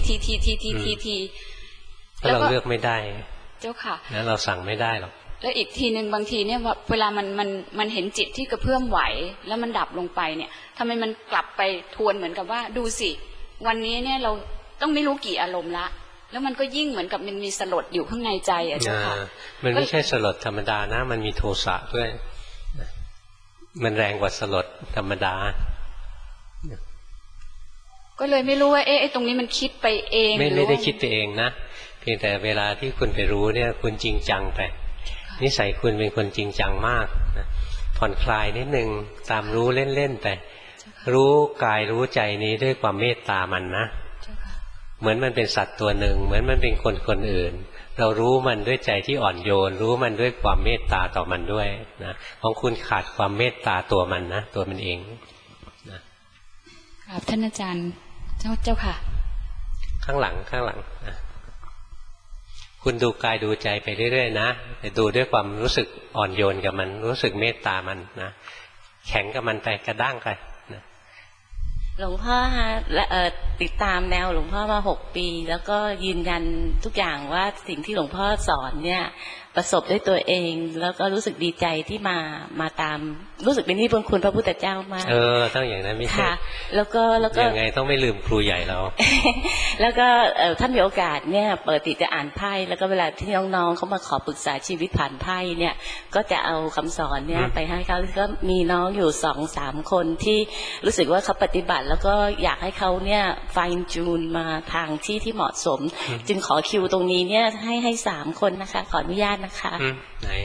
แล้วเราเลือกไม่ได้เจ้าค่ะแล้วเราสั่งไม่ได้หรอกแล้วอีกทีหนึ่งบางทีเนี่ยเวลามันเห็นจิตที่กระเพื่อมไหวแล้วมันดับลงไปเนี่ยทำไมมันกลับไปทวนเหมือนกับว่าดูสิวันนี้เนี่ยเราต้องไม่รู้กี่อารมณ์ละแล้วมันก็ยิ่งเหมือนกับมันมีสลดอยู่ข้างในใจอ่ะเจ้าค่ะมันไม่ใช่สลดธรรมดานะมันมีโทสะด้วยมันแรงกว่าสลดธรรมดาก็เลยไม่รู้ว่าไอ้ตรงนี้มันคิดไปเองไม่ได้คิดไปเองนะเพียงแต่เวลาที่คุณไปรู้เนี่ยคุณจริงจังไปนิสัยคุณเป็นคนจริงจังมากผ่อนคลายนิดนึงตามรู้เล่นๆไปรู้กายรู้ใจนี้ด้วยความเมตตามันนะเหมือนมันเป็นสัตว์ตัวหนึ่งเหมือนมันเป็นคนอื่นเรารู้มันด้วยใจที่อ่อนโยนรู้มันด้วยความเมตตาต่อมันด้วยนะของคุณขาดความเมตตาตัวมันนะตัวมันเองนะครับท่านอาจารย์เจ้าค่ะข้างหลังนะคุณดูกายดูใจไปเรื่อยๆนะแต่ดูด้วยความรู้สึกอ่อนโยนกับมันรู้สึกเมตตามันนะแข็งกับมันไปกระด้างไปนะหลวงพ่อฮะติดตามแนวหลวงพ่อมา6 ปีแล้วก็ยืนยันทุกอย่างว่าสิ่งที่หลวงพ่อสอนเนี่ยประสบด้วยตัวเองแล้วก็รู้สึกดีใจที่มาตามรู้สึกเป็นที่บุญคุณพระพุทธเจ้ามากต้องอย่างนั้นไม่ใช่แล้วก็ยังไงต้องไม่ลืมครูใหญ่เราแล้วก็ท่านมีโอกาสเนี่ยปกติจะอ่านไพ่แล้วก็เวลาที่น้องๆเขามาขอปรึกษาชีวิตผ่านไพ่เนี่ยก็จะเอาคำสอนเนี่ยไปให้เขาก็มีน้องอยู่2-3 คนที่รู้สึกว่าเขาปฏิบัติแล้วก็อยากให้เขาเนี่ยไฟน์จูนมาทางที่เหมาะสมจึงขอคิวตรงนี้เนี่ยให้3 คนนะคะขออนุญาตนะคะไหน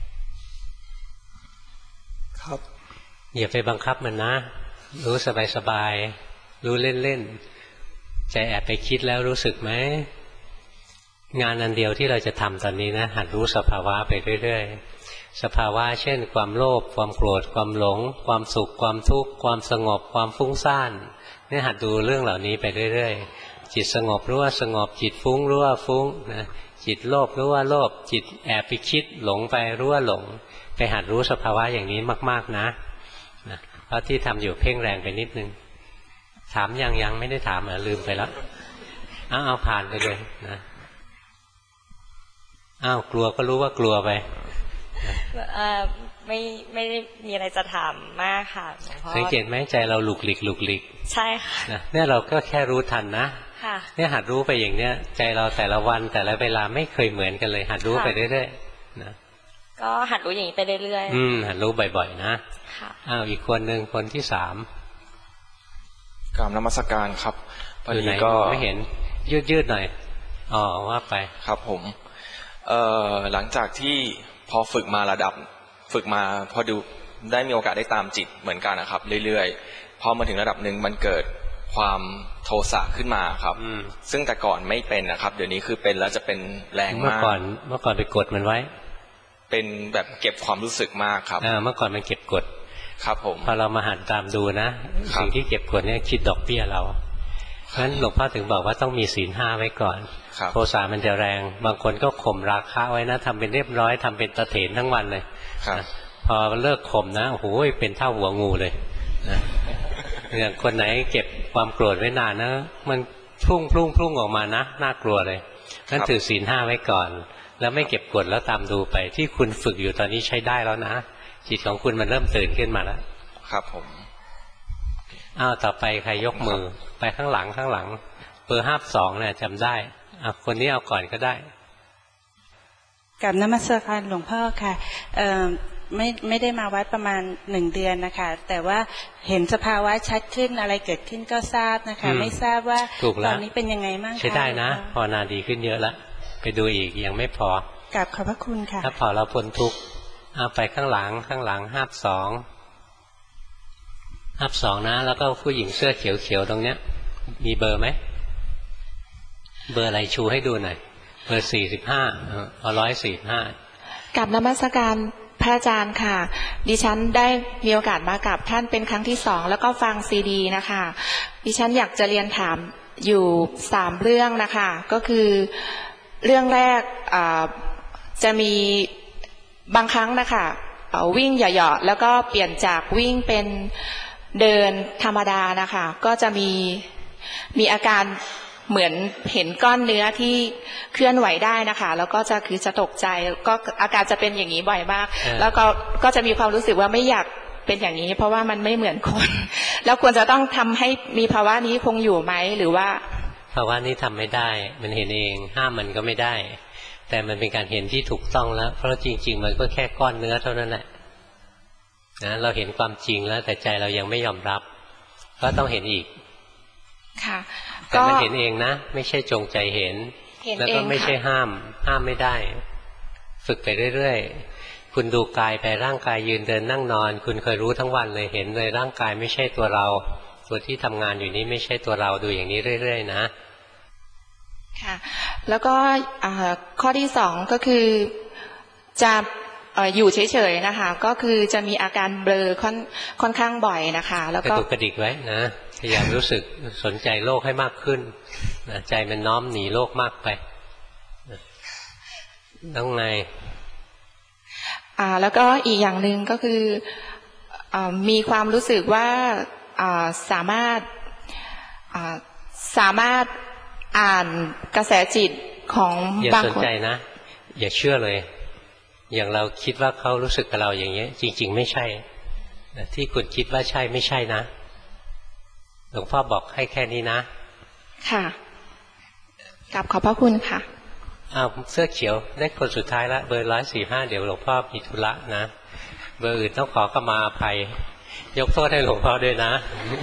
ครับอย่าไปบังคับมันนะรู้สบายๆรู้เล่นๆใจแอบไปคิดแล้วรู้สึกไหมงานอันเดียวที่เราจะทำตอนนี้นะหัดรู้สภาวะไปเรื่อยๆสภาวะเช่นความโลภความโกรธความหลงความสุขความทุกข์ความสงบความฟุ้งซ่านเนี่ยหัดดูเรื่องเหล่านี้ไปเรื่อยๆจิตสงบรู้ว่าสงบจิตฟุ้งรู้ว่าฟุ้งนะจิตโลภรู้ว่าโลภจิตแอบไปคิดหลงไปรู้ว่าหลงไปหัดรู้สภาวะอย่างนี้มากๆนะเพราะที่ทำอยู่เพ่งแรงไปนิดนึงถามยังไม่ได้ถามลืมไปแล้วเอาผ่านไปเลยนะกลัวก็รู้ว่ากลัวไปไม่ได้มีอะไรจะถามมากค่ะหลวงพ่อสังเกตไหมใจเราหลุกหลิกใช่ค่ะเนี่ยเราก็แค่รู้ทันนะค่ะเนี่ยหัดรู้ไปอย่างเนี้ยใจเราแต่ละวันแต่ละเวลาไม่เคยเหมือนกันเลยหัดรู้ไปเรื่อยๆนะก็หัดรู้อย่างนี้ไปเรื่อยๆหัดรู้บ่อยๆนะอ้าวอีกคนหนึ่งคนที่3 กราบนมัสการครับพอดีก็ไม่เห็นยืดๆหน่อยอ๋อว่าไปครับผมหลังจากที่พอฝึกมาพอดูได้มีโอกาสได้ตามจิตเหมือนกันนะครับเรื่อยๆพอมาถึงระดับหนึ่งมันเกิดความโทสะขึ้นมาครับซึ่งแต่ก่อนไม่เป็นนะครับเดี๋ยวนี้คือเป็นแล้วจะเป็นแรงมากเมื่อก่อนไปกดมันไว้เป็นแบบเก็บความรู้สึกมากครับเมื่อก่อนมันเก็บกดครับผมพอเรามาหัดตามดูนะสิ่งที่เก็บกดเนี่ยคิดดอกเบี้ยเราเพราะฉะนั้นหลวงพ่อถึงบอกว่าต้องมีศีล5ไว้ก่อนโทสะมันจะแรงบางคนก็ข่มราคะไว้นะทำเป็นเรียบร้อยทำเป็นตะเถนทั้งวันเลยพอเลิกข่มนะโอ้โหเป็นเท่าหัวงูเลยอย่างคนไหนเก็บความโกรธไว้นานนะมันพุ่งออกมานะน่ากลัวเลยงั้นถือศีล5ไว้ก่อนแล้วไม่เก็บกดแล้วตามดูไปที่คุณฝึกอยู่ตอนนี้ใช้ได้แล้วนะจิตของคุณมันเริ่มตื่นขึ้นมาแล้วครับผมต่อไปใครยกมือไปข้างหลังเบอร์52เนี่ยจำได้คนนี้เอาก่อนก็ได้กับนมัสการหลวงพ่อค่ะไม่ได้มาวัดประมาณ1 เดือนนะคะแต่ว่าเห็นสภาวะชัดขึ้นอะไรเกิดขึ้นก็ทราบนะคะไม่ทราบว่าตอนนี้เป็นยังไงบ้างคะใช้ได้นะพอนาดีขึ้นเยอะแล้วไปดูอีกยังไม่พอกับขอบพระคุณค่ะถ้าพอเราพ้นทุกข์เอาไปข้างหลัง52นะแล้วก็ผู้หญิงเสื้อเขียวๆตรงเนี้ยมีเบอร์ไหมเบอร์อะไรชูให้ดูหน่อยเบอร์45 145 กับนมัสการพระอาจารย์ค่ะดิฉันได้มีโอกาสมากับท่านเป็นครั้งที่2แล้วก็ฟังซีดีนะคะดิฉันอยากจะเรียนถามอยู่3เรื่องนะคะก็คือเรื่องแรกจะมีบางครั้งนะคะวิ่งเหยาะๆแล้วก็เปลี่ยนจากวิ่งเป็นเดินธรรมดานะคะก็จะมีอาการเหมือนเห็นก้อนเนื้อที่เคลื่อนไหวได้นะคะแล้วก็จะตกใจก็อาการจะเป็นอย่างนี้บ่อยมากแล้วก็จะมีความรู้สึกว่าไม่อยากเป็นอย่างนี้เพราะว่ามันไม่เหมือนคนแล้วควรจะต้องทำให้มีภาวะนี้คงอยู่ไหมหรือว่าภาวะนี้ทำไม่ได้มันเห็นเองห้ามมันก็ไม่ได้แต่มันเป็นการเห็นที่ถูกต้องแล้วเพราะจริงๆมันก็แค่ก้อนเนื้อเท่านั้นแหละนะเราเห็นความจริงแล้วแต่ใจเรายังไม่ยอมรับก็ต้องเห็นอีกค่ะแต่มันเห็นเองนะไม่ใช่จงใจเห็นแล้วก็ไม่ใช่ห้ามไม่ได้ฝึกไปเรื่อยๆคุณดูกายไปร่างกายยืนเดินนั่งนอนคุณเคยรู้ทั้งวันเลยเห็นเลยร่างกายไม่ใช่ตัวเราตัวที่ทำงานอยู่นี้ไม่ใช่ตัวเราดูอย่างนี้เรื่อยๆนะค่ะแล้วก็ข้อที่2ก็คือจะอยู่เฉยๆนะคะก็คือจะมีอาการเบลอค่อนข้างบ่อยนะคะแล้วก็กระตุกกระดิกไว้นะพยายามรู้สึกสนใจโลกให้มากขึ้นใจมันน้อมหนีโลกมากไปต้องไงแล้วก็อีกอย่างหนึ่งก็คือมีความรู้สึกว่าสามารถอ่านกระแสจิตของบางคนอย่าสนใจนะอย่าเชื่อเลยอย่างเราคิดว่าเขารู้สึกกับเราอย่างนี้จริงๆไม่ใช่ที่คุณคิดว่าใช่ไม่ใช่นะหลวงพ่อบอกให้แค่นี้นะค่ะกราบขอบพระคุณค่ะเสื้อเขียวได้คนสุดท้ายละเบอร์145เดี๋ยวหลวงพ่อมีธุระนะเบอร์อื่นต้องขอขมาอภัยยกโทษให้หลวงพ่อด้วยนะ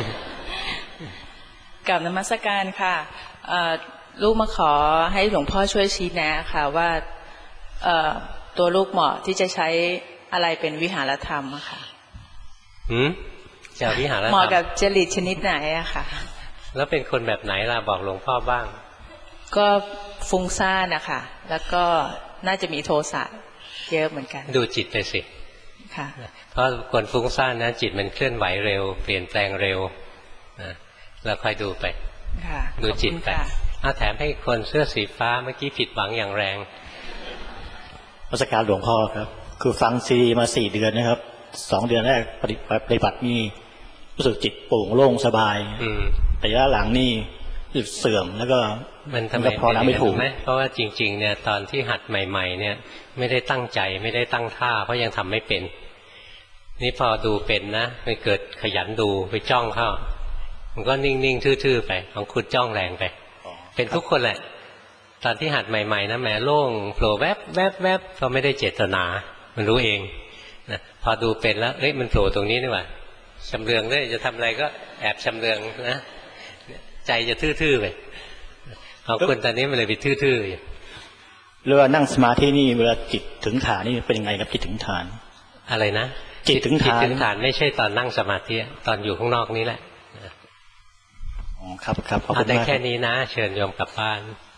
กราบนมัสการค่ะลูกมาขอให้หลวงพ่อช่วยชี้แนะค่ะว่าตัวลูกเหมาะที่จะใช้อะไรเป็นวิหารธรรมอะค่ะจะวิหารธรรมเหมาะกับจริตชนิดไหนอะค่ะแล้วเป็นคนแบบไหนล่ะบอกหลวงพ่อบ้างก็ฟุ้งซ่านนะคะแล้วก็น่าจะมีโทสะเยอะเหมือนกันดูจิตไปสิค่ะเพราะคนฟุ้งซ่านนะจิตมันเคลื่อนไหวเร็วเปลี่ยนแปลงเร็วนะเราค่อยดูไปดูจิตไปแถมให้คนเสื้อสีฟ้าเมื่อกี้ผิดหวังอย่างแรงนมัสการหลวงพ่อครับคือฟังซีดีมา4 เดือนนะครับ2 เดือนแรกปฏิบัตินี่รู้สึกจิตโปร่งโล่งสบายแต่ระยะหลังนี่รู้สึกเสื่อมแล้วก็มันทำไมพอไม่ถูกไหมเพราะว่าจริงๆเนี่ยตอนที่หัดใหม่ๆเนี่ยไม่ได้ตั้งใจไม่ได้ตั้งท่าเพราะยังทำไม่เป็นนี่พอดูเป็นนะไปเกิดขยันดูไปจ้องเข้ามันก็นิ่งๆทื่อๆไปของคุณจ้องแรงไปเป็นทุกคนแหละตอนที่หัดใหม่ๆนะแหมโล่งโผล่แวบแวบแวบก็ไม่ได้เจตนามันรู้เองนะพอดูเป็นแล้วเอ้ยมันโผล่ตรงนี้นี่หว่าชำเลืองด้วยจะทำอะไรก็แอบชำเลืองนะใจจะทื่อๆไปของคุณตอนนี้มันเลยไปทื่อๆอยู่หรือว่านั่งสมาธินี่เวลาจิตถึงฐานนี่เป็นยังไงครับจิตถึงฐานอะไรนะจิตถึงฐานไม่ใช่ตอนนั่งสมาธิตอนอยู่ข้างนอกนี้แหละครับขอบคุณมากได้แค่นี้นะเชิญโยมกลับบ้าน